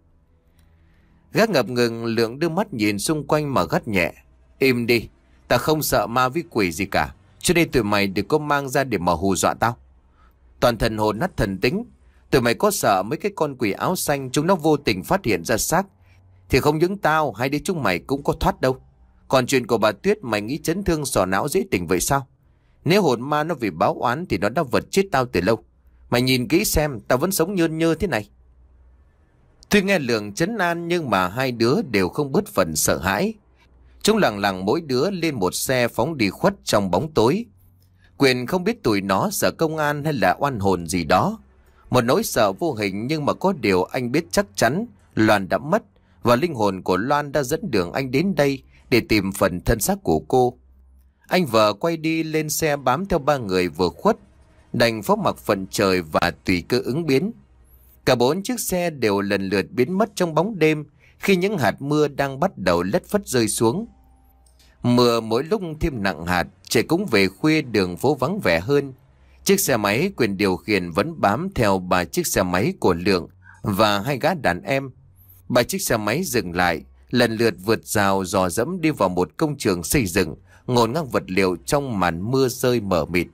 Gác ngập ngừng, Lượng đưa mắt nhìn xung quanh mà gắt nhẹ. Im đi, ta không sợ ma với quỷ gì cả. Cho nên tụi mày đừng có mang ra để mà hù dọa tao. Toàn thần hồn nát thần tính. Tụi mày có sợ mấy cái con quỷ áo xanh chúng nó vô tình phát hiện ra xác thì không những tao, hai đứa chúng mày cũng có thoát đâu. Còn chuyện của bà Tuyết mày nghĩ chấn thương sọ não dễ tỉnh vậy sao? Nếu hồn ma nó vì báo oán thì nó đã vật chết tao từ lâu. Mày nhìn kỹ xem, tao vẫn sống nhơn nhơ thế này. Tuy nghe Lượng trấn an nhưng mà hai đứa đều không bớt phần sợ hãi. Chúng lặng lặng mỗi đứa lên một xe phóng đi khuất trong bóng tối. Quyền không biết tụi nó sợ công an hay là oan hồn gì đó. Một nỗi sợ vô hình, nhưng mà có điều anh biết chắc chắn Loan đã mất, và linh hồn của Loan đã dẫn đường anh đến đây để tìm phần thân xác của cô. Anh vợ quay đi lên xe bám theo ba người vừa khuất, đành phó mặc phận trời và tùy cơ ứng biến. Cả bốn chiếc xe đều lần lượt biến mất trong bóng đêm khi những hạt mưa đang bắt đầu lất phất rơi xuống. Mưa mỗi lúc thêm nặng hạt, trời cũng về khuya, đường phố vắng vẻ hơn. Chiếc xe máy Quyền điều khiển vẫn bám theo ba chiếc xe máy của Lượng và hai gã đàn em. Ba chiếc xe máy dừng lại, lần lượt vượt rào dò dẫm đi vào một công trường xây dựng, ngổn ngang vật liệu trong màn mưa rơi mờ mịt.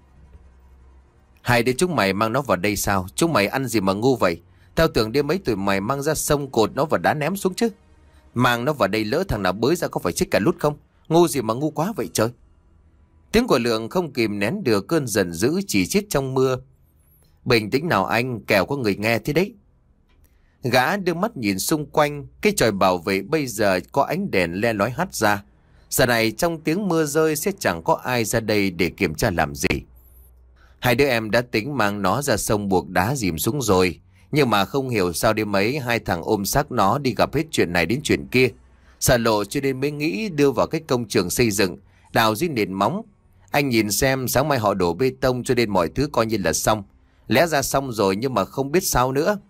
Hai đứa chúng mày mang nó vào đây sao? Chúng mày ăn gì mà ngu vậy? Tao tưởng đêm mấy tụi mày mang ra sông cột nó và đá ném xuống chứ. Mang nó vào đây lỡ thằng nào bới ra có phải chết cả lút không? Ngu gì mà ngu quá vậy trời. Tiếng của Lượng không kìm nén được cơn giận dữ chỉ trích trong mưa. Bình tĩnh nào anh, kẻo có người nghe thế đấy. Gã đưa mắt nhìn xung quanh, cái chòi bảo vệ bây giờ có ánh đèn le lói hắt ra. Giờ này trong tiếng mưa rơi sẽ chẳng có ai ra đây để kiểm tra làm gì. Hai đứa em đã tính mang nó ra sông buộc đá dìm xuống rồi. Nhưng mà không hiểu sao đêm ấy hai thằng ôm xác nó đi gặp hết chuyện này đến chuyện kia. Sợ lộ cho nên mới nghĩ đưa vào cái công trường xây dựng, đào dưới nền móng. Anh nhìn xem sáng mai họ đổ bê tông cho nên mọi thứ coi như là xong. Lẽ ra xong rồi nhưng mà không biết sao nữa.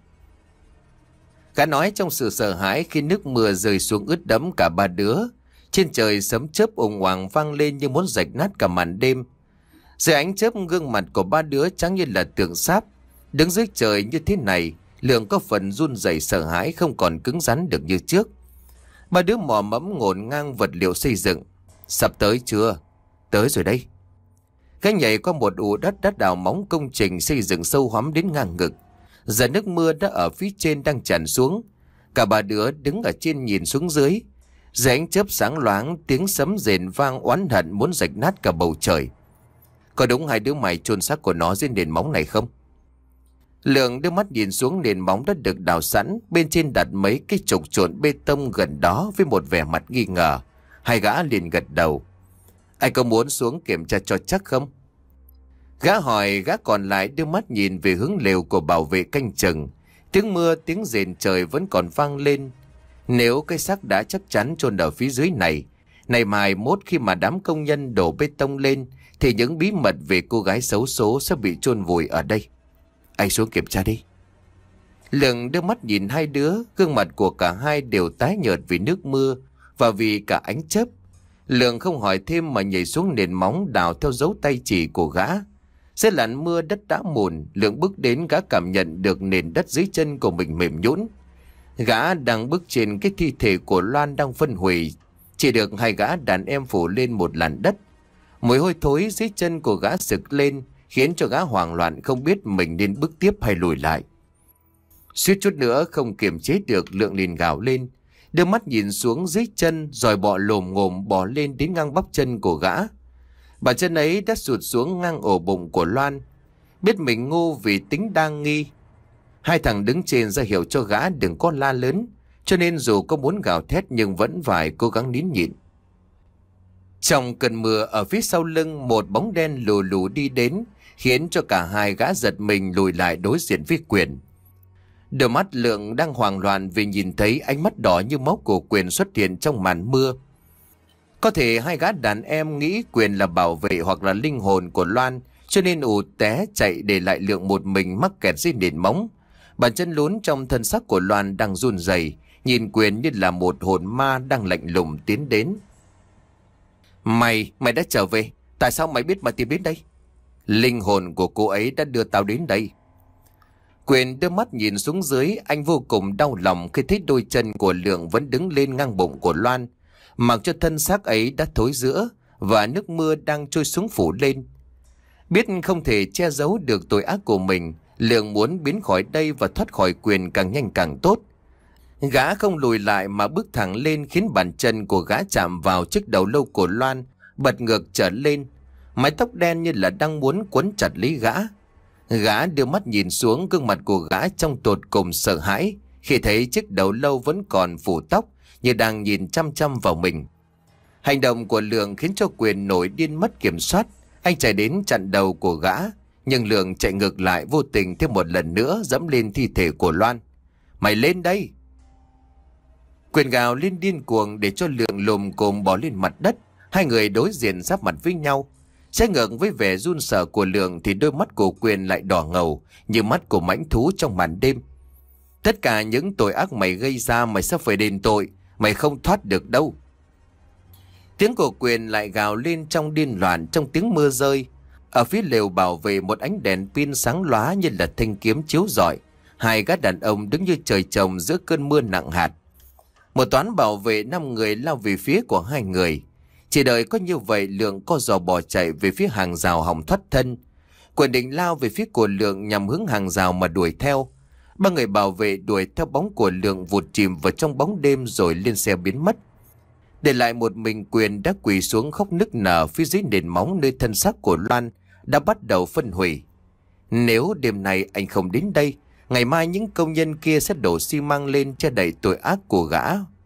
Gã nói trong sự sợ hãi khi nước mưa rơi xuống ướt đẫm cả ba đứa. Trên trời sấm chớp ùng oàng vang lên như muốn rạch nát cả màn đêm. Dưới ánh chớp gương mặt của ba đứa trắng như là tượng sáp. Đứng dưới trời như thế này, Lượng có phần run rẩy sợ hãi không còn cứng rắn được như trước. Ba đứa mò mẫm ngổn ngang vật liệu xây dựng. Sắp tới chưa? Tới rồi đây. Gã nhảy qua một ụ đất đã đào móng công trình xây dựng sâu hoắm đến ngang ngực. Giờ nước mưa đã ở phía trên đang tràn xuống. Cả ba đứa đứng ở trên nhìn xuống dưới. Dưới ánh chớp sáng loáng, tiếng sấm rền vang oán hận muốn rạch nát cả bầu trời. Có đúng hai đứa mày chôn xác của nó dưới nền móng này không? Lượng đưa mắt nhìn xuống nền móng đã được đào sẵn. Bên trên đặt mấy cái trục trộn bê tông gần đó với một vẻ mặt nghi ngờ. Hai gã liền gật đầu. Anh có muốn xuống kiểm tra cho chắc không? Gã hỏi, gã còn lại đưa mắt nhìn về hướng lều của bảo vệ canh chừng. Tiếng mưa, tiếng rền trời vẫn còn vang lên. Nếu cái xác đã chắc chắn chôn ở phía dưới này, này mai mốt khi mà đám công nhân đổ bê tông lên, thì những bí mật về cô gái xấu số sẽ bị chôn vùi ở đây. Anh xuống kiểm tra đi. Lượng đưa mắt nhìn hai đứa, gương mặt của cả hai đều tái nhợt vì nước mưa và vì cả ánh chớp. Lượng không hỏi thêm mà nhảy xuống nền móng đào theo dấu tay chỉ của gã. Dưới làn mưa đất đã mùn, Lượng bước đến gã cảm nhận được nền đất dưới chân của mình mềm nhũn. Gã đang bước trên cái thi thể của Loan đang phân hủy, chỉ được hai gã đàn em phủ lên một làn đất. Mùi hôi thối dưới chân của gã sực lên, khiến cho gã hoảng loạn không biết mình nên bước tiếp hay lùi lại. Suýt chút nữa không kiềm chế được, Lượng liền gào lên, đưa mắt nhìn xuống dưới chân rồi bọ lồm ngồm bò lên đến ngang bắp chân của gã. Bàn chân ấy đã sụt xuống ngang ổ bụng của Loan. Biết mình ngu vì tính đa nghi, hai thằng đứng trên ra hiệu cho gã đừng có la lớn, cho nên dù có muốn gào thét nhưng vẫn phải cố gắng nín nhịn. Trong cơn mưa, ở phía sau lưng một bóng đen lù lù đi đến, khiến cho cả hai gã giật mình lùi lại đối diện với Quyền. Đôi mắt Lượng đang hoảng loạn vì nhìn thấy ánh mắt đỏ như máu của Quyền xuất hiện trong màn mưa. Có thể hai gã đàn em nghĩ Quyền là bảo vệ hoặc là linh hồn của Loan, cho nên ù té chạy để lại Lượng một mình mắc kẹt dưới nền móng. Bàn chân lún trong thân xác của Loan đang run rẩy, nhìn Quyền như là một hồn ma đang lạnh lùng tiến đến. Mày, mày đã trở về. Tại sao mày biết mà tìm đến đây? Linh hồn của cô ấy đã đưa tao đến đây. Quyền đưa mắt nhìn xuống dưới, anh vô cùng đau lòng khi thấy đôi chân của Lượng vẫn đứng lên ngang bụng của Loan, mặc cho thân xác ấy đã thối rữa và nước mưa đang trôi xuống phủ lên. Biết không thể che giấu được tội ác của mình, Lượng muốn biến khỏi đây và thoát khỏi Quyền càng nhanh càng tốt. Gã không lùi lại mà bước thẳng lên, khiến bàn chân của gã chạm vào chiếc đầu lâu của Loan, bật ngược trở lên. Mái tóc đen như là đang muốn quấn chặt lấy gã. Gã đưa mắt nhìn xuống, gương mặt của gã trong tột cùng sợ hãi khi thấy chiếc đầu lâu vẫn còn phủ tóc, như đang nhìn chăm chăm vào mình. Hành động của Lượng khiến cho Quyền nổi điên mất kiểm soát. Anh chạy đến chặn đầu của gã, nhưng Lượng chạy ngược lại, vô tình thêm một lần nữa dẫm lên thi thể của Loan. Mày lên đây! Quyền gào lên điên cuồng để cho Lượng lồm cồm bò lên mặt đất. Hai người đối diện giáp mặt với nhau. Trái ngược với vẻ run sợ của Lượng thì đôi mắt của Quyền lại đỏ ngầu như mắt của mãnh thú trong màn đêm. Tất cả những tội ác mày gây ra mày sẽ phải đền tội, mày không thoát được đâu. Tiếng của Quyền lại gào lên trong điên loạn trong tiếng mưa rơi. Ở phía lều bảo vệ, một ánh đèn pin sáng lóa như là thanh kiếm chiếu rọi. Hai gã đàn ông đứng như trời trồng giữa cơn mưa nặng hạt. Một toán bảo vệ năm người lao về phía của hai người. Chỉ đợi có như vậy, Lượng co giò bỏ chạy về phía hàng rào hòng thoát thân. Quyền định lao về phía của Lượng nhằm hướng hàng rào mà đuổi theo. Ba người bảo vệ đuổi theo bóng của Lượng vụt chìm vào trong bóng đêm rồi lên xe biến mất. Để lại một mình Quyền đã quỳ xuống khóc nức nở phía dưới nền móng nơi thân xác của Loan đã bắt đầu phân hủy. Nếu đêm nay anh không đến đây, ngày mai những công nhân kia sẽ đổ xi măng lên che đậy tội ác của gã.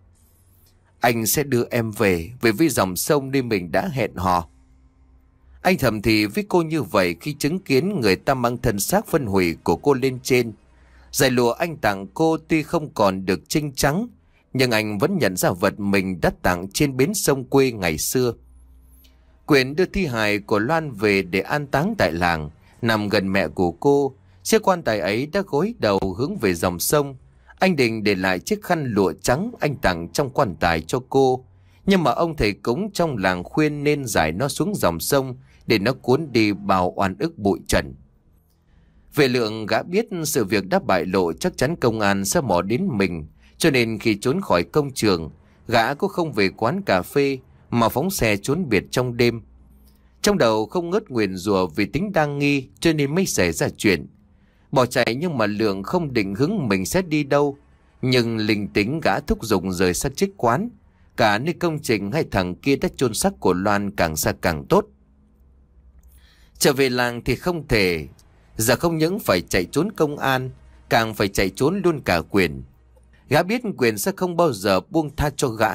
Anh sẽ đưa em về, về với dòng sông nơi mình đã hẹn hò. Anh thầm thì với cô như vậy khi chứng kiến người ta mang thân xác phân hủy của cô lên trên. Giải lụa anh tặng cô tuy không còn được trinh trắng, nhưng anh vẫn nhận ra vật mình đã tặng trên bến sông quê ngày xưa. Quyền đưa thi hài của Loan về để an táng tại làng, nằm gần mẹ của cô. Chiếc quan tài ấy đã gối đầu hướng về dòng sông. Anh định để lại chiếc khăn lụa trắng anh tặng trong quan tài cho cô, nhưng mà ông thầy cúng trong làng khuyên nên giải nó xuống dòng sông để nó cuốn đi bao oan ức bụi trần. Về Lượng gã biết sự việc đã bại lộ chắc chắn công an sẽ mò đến mình, cho nên khi trốn khỏi công trường, gã cũng không về quán cà phê mà phóng xe trốn biệt trong đêm. Trong đầu không ngớt nguyền rủa vì tính đa nghi cho nên mới xảy ra chuyện. Bỏ chạy nhưng mà Lượng không định hướng mình sẽ đi đâu, nhưng linh tính gã thúc giục rời xa chiếc quán. Cả nơi công trình hay thằng kia đã chôn xác của Loan càng xa càng tốt. Trở về làng thì không thể. Giờ không những phải chạy trốn công an, càng phải chạy trốn luôn cả Quyền. Gã biết Quyền sẽ không bao giờ buông tha cho gã.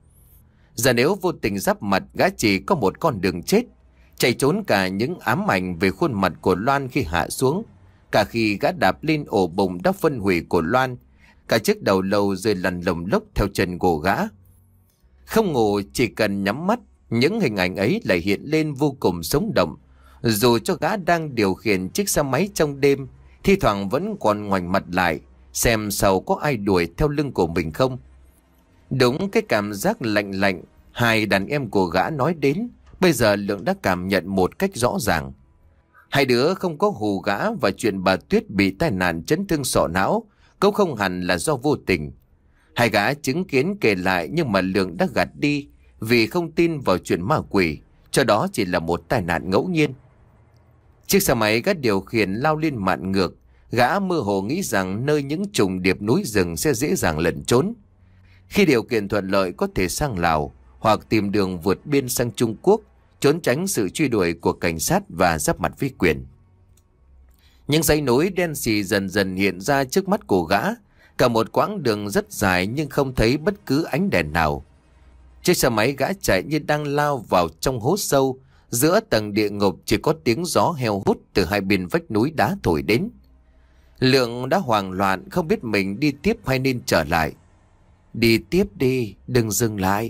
Giờ nếu vô tình giáp mặt, gã chỉ có một con đường chết. Chạy trốn cả những ám ảnh về khuôn mặt của Loan khi hạ xuống, cả khi gã đạp lên ổ bụng đã phân hủy của Loan, cả chiếc đầu lâu rơi lăn lồng lốc theo chân của gã. Không ngủ, chỉ cần nhắm mắt, những hình ảnh ấy lại hiện lên vô cùng sống động. Dù cho gã đang điều khiển chiếc xe máy trong đêm, thi thoảng vẫn còn ngoảnh mặt lại xem sau có ai đuổi theo lưng của mình không. Đúng cái cảm giác lạnh lạnh hai đàn em của gã nói đến, bây giờ Lượng đã cảm nhận một cách rõ ràng. Hai đứa không có hù gã, và chuyện bà Tuyết bị tai nạn chấn thương sọ não cũng không hẳn là do vô tình. Hai gã chứng kiến kể lại nhưng mà Lượng đã gạt đi vì không tin vào chuyện ma quỷ, cho đó chỉ là một tai nạn ngẫu nhiên. Chiếc xe máy gã điều khiển lao lên mạn ngược, gã mơ hồ nghĩ rằng nơi những trùng điệp núi rừng sẽ dễ dàng lẩn trốn. Khi điều kiện thuận lợi có thể sang Lào hoặc tìm đường vượt biên sang Trung Quốc, trốn tránh sự truy đuổi của cảnh sát và giáp mặt với Quyền. Những dãy núi đen xì dần dần hiện ra trước mắt của gã, cả một quãng đường rất dài nhưng không thấy bất cứ ánh đèn nào. Chiếc xe máy gã chạy như đang lao vào trong hố sâu, giữa tầng địa ngục chỉ có tiếng gió heo hút từ hai bên vách núi đá thổi đến. Lượng đã hoảng loạn, không biết mình đi tiếp hay nên trở lại. Đi tiếp đi, đừng dừng lại.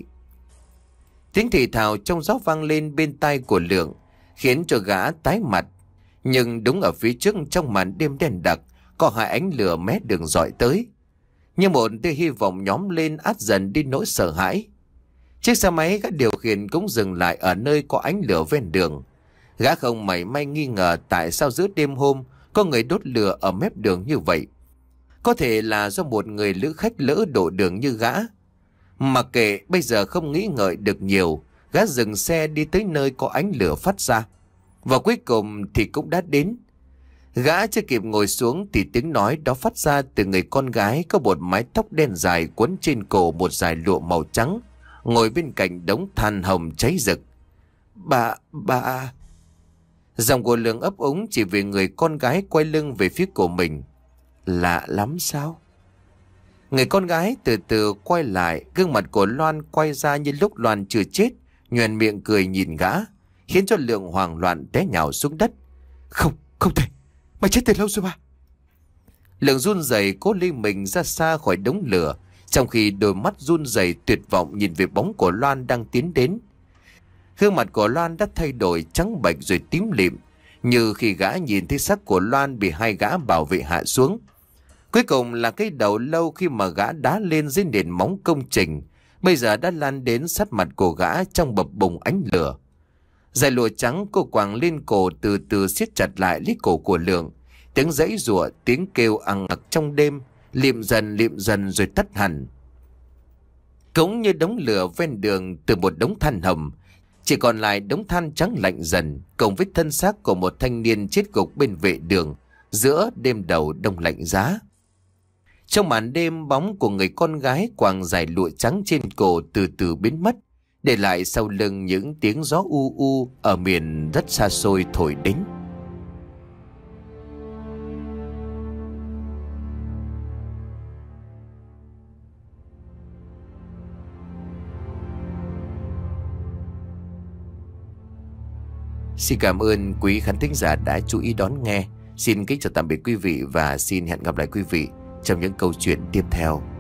Tiếng thì thào trong gió vang lên bên tai của Lượng, khiến cho gã tái mặt. Nhưng đúng ở phía trước trong màn đêm đen đặc, có hai ánh lửa mé đường dọi tới. Như một tia hy vọng nhóm lên át dần đi nỗi sợ hãi. Chiếc xe máy gã điều khiển cũng dừng lại ở nơi có ánh lửa ven đường. Gã không mảy may nghi ngờ tại sao giữa đêm hôm có người đốt lửa ở mép đường như vậy. Có thể là do một người lữ khách lỡ đổ đường như gã. Mặc kệ, bây giờ không nghĩ ngợi được nhiều, gã dừng xe đi tới nơi có ánh lửa phát ra. Và cuối cùng thì cũng đã đến. Gã chưa kịp ngồi xuống thì tiếng nói đó phát ra từ người con gái có một mái tóc đen dài quấn trên cổ một dải lụa màu trắng, ngồi bên cạnh đống than hồng cháy rực. Bà, bà... Giọng của Lượng ấp úng chỉ vì người con gái quay lưng về phía của mình. Lạ lắm sao? Người con gái từ từ quay lại, gương mặt của Loan quay ra như lúc Loan chưa chết, nhoẻn miệng cười nhìn gã, khiến cho Lượng hoảng loạn té nhào xuống đất. Không, không thể, mày chết từ lâu rồi mà. Lượng run rẩy cố lê mình ra xa khỏi đống lửa, trong khi đôi mắt run rẩy tuyệt vọng nhìn về bóng của Loan đang tiến đến. Gương mặt của Loan đã thay đổi trắng bệch rồi tím lịm, như khi gã nhìn thấy xác của Loan bị hai gã bảo vệ hạ xuống. Cuối cùng là cái đầu lâu khi mà gã đá lên dưới nền móng công trình, bây giờ đã lan đến sát mặt của gã trong bập bùng ánh lửa. Dải lụa trắng cô quàng lên cổ từ từ siết chặt lại lấy cổ của Lượng. Tiếng giãy giụa, tiếng kêu ằng ặc trong đêm, liệm dần liệm dần rồi tắt hẳn. Cũng như đống lửa ven đường, từ một đống than hầm chỉ còn lại đống than trắng lạnh dần, cùng với thân xác của một thanh niên chết gục bên vệ đường giữa đêm đầu đông lạnh giá. Trong màn đêm, bóng của người con gái quàng dài lụa trắng trên cổ từ từ biến mất, để lại sau lưng những tiếng gió u u ở miền rất xa xôi thổi đến. Xin cảm ơn quý khán thính giả đã chú ý đón nghe. Xin kính chào tạm biệt quý vị và xin hẹn gặp lại quý vị trong những câu chuyện tiếp theo.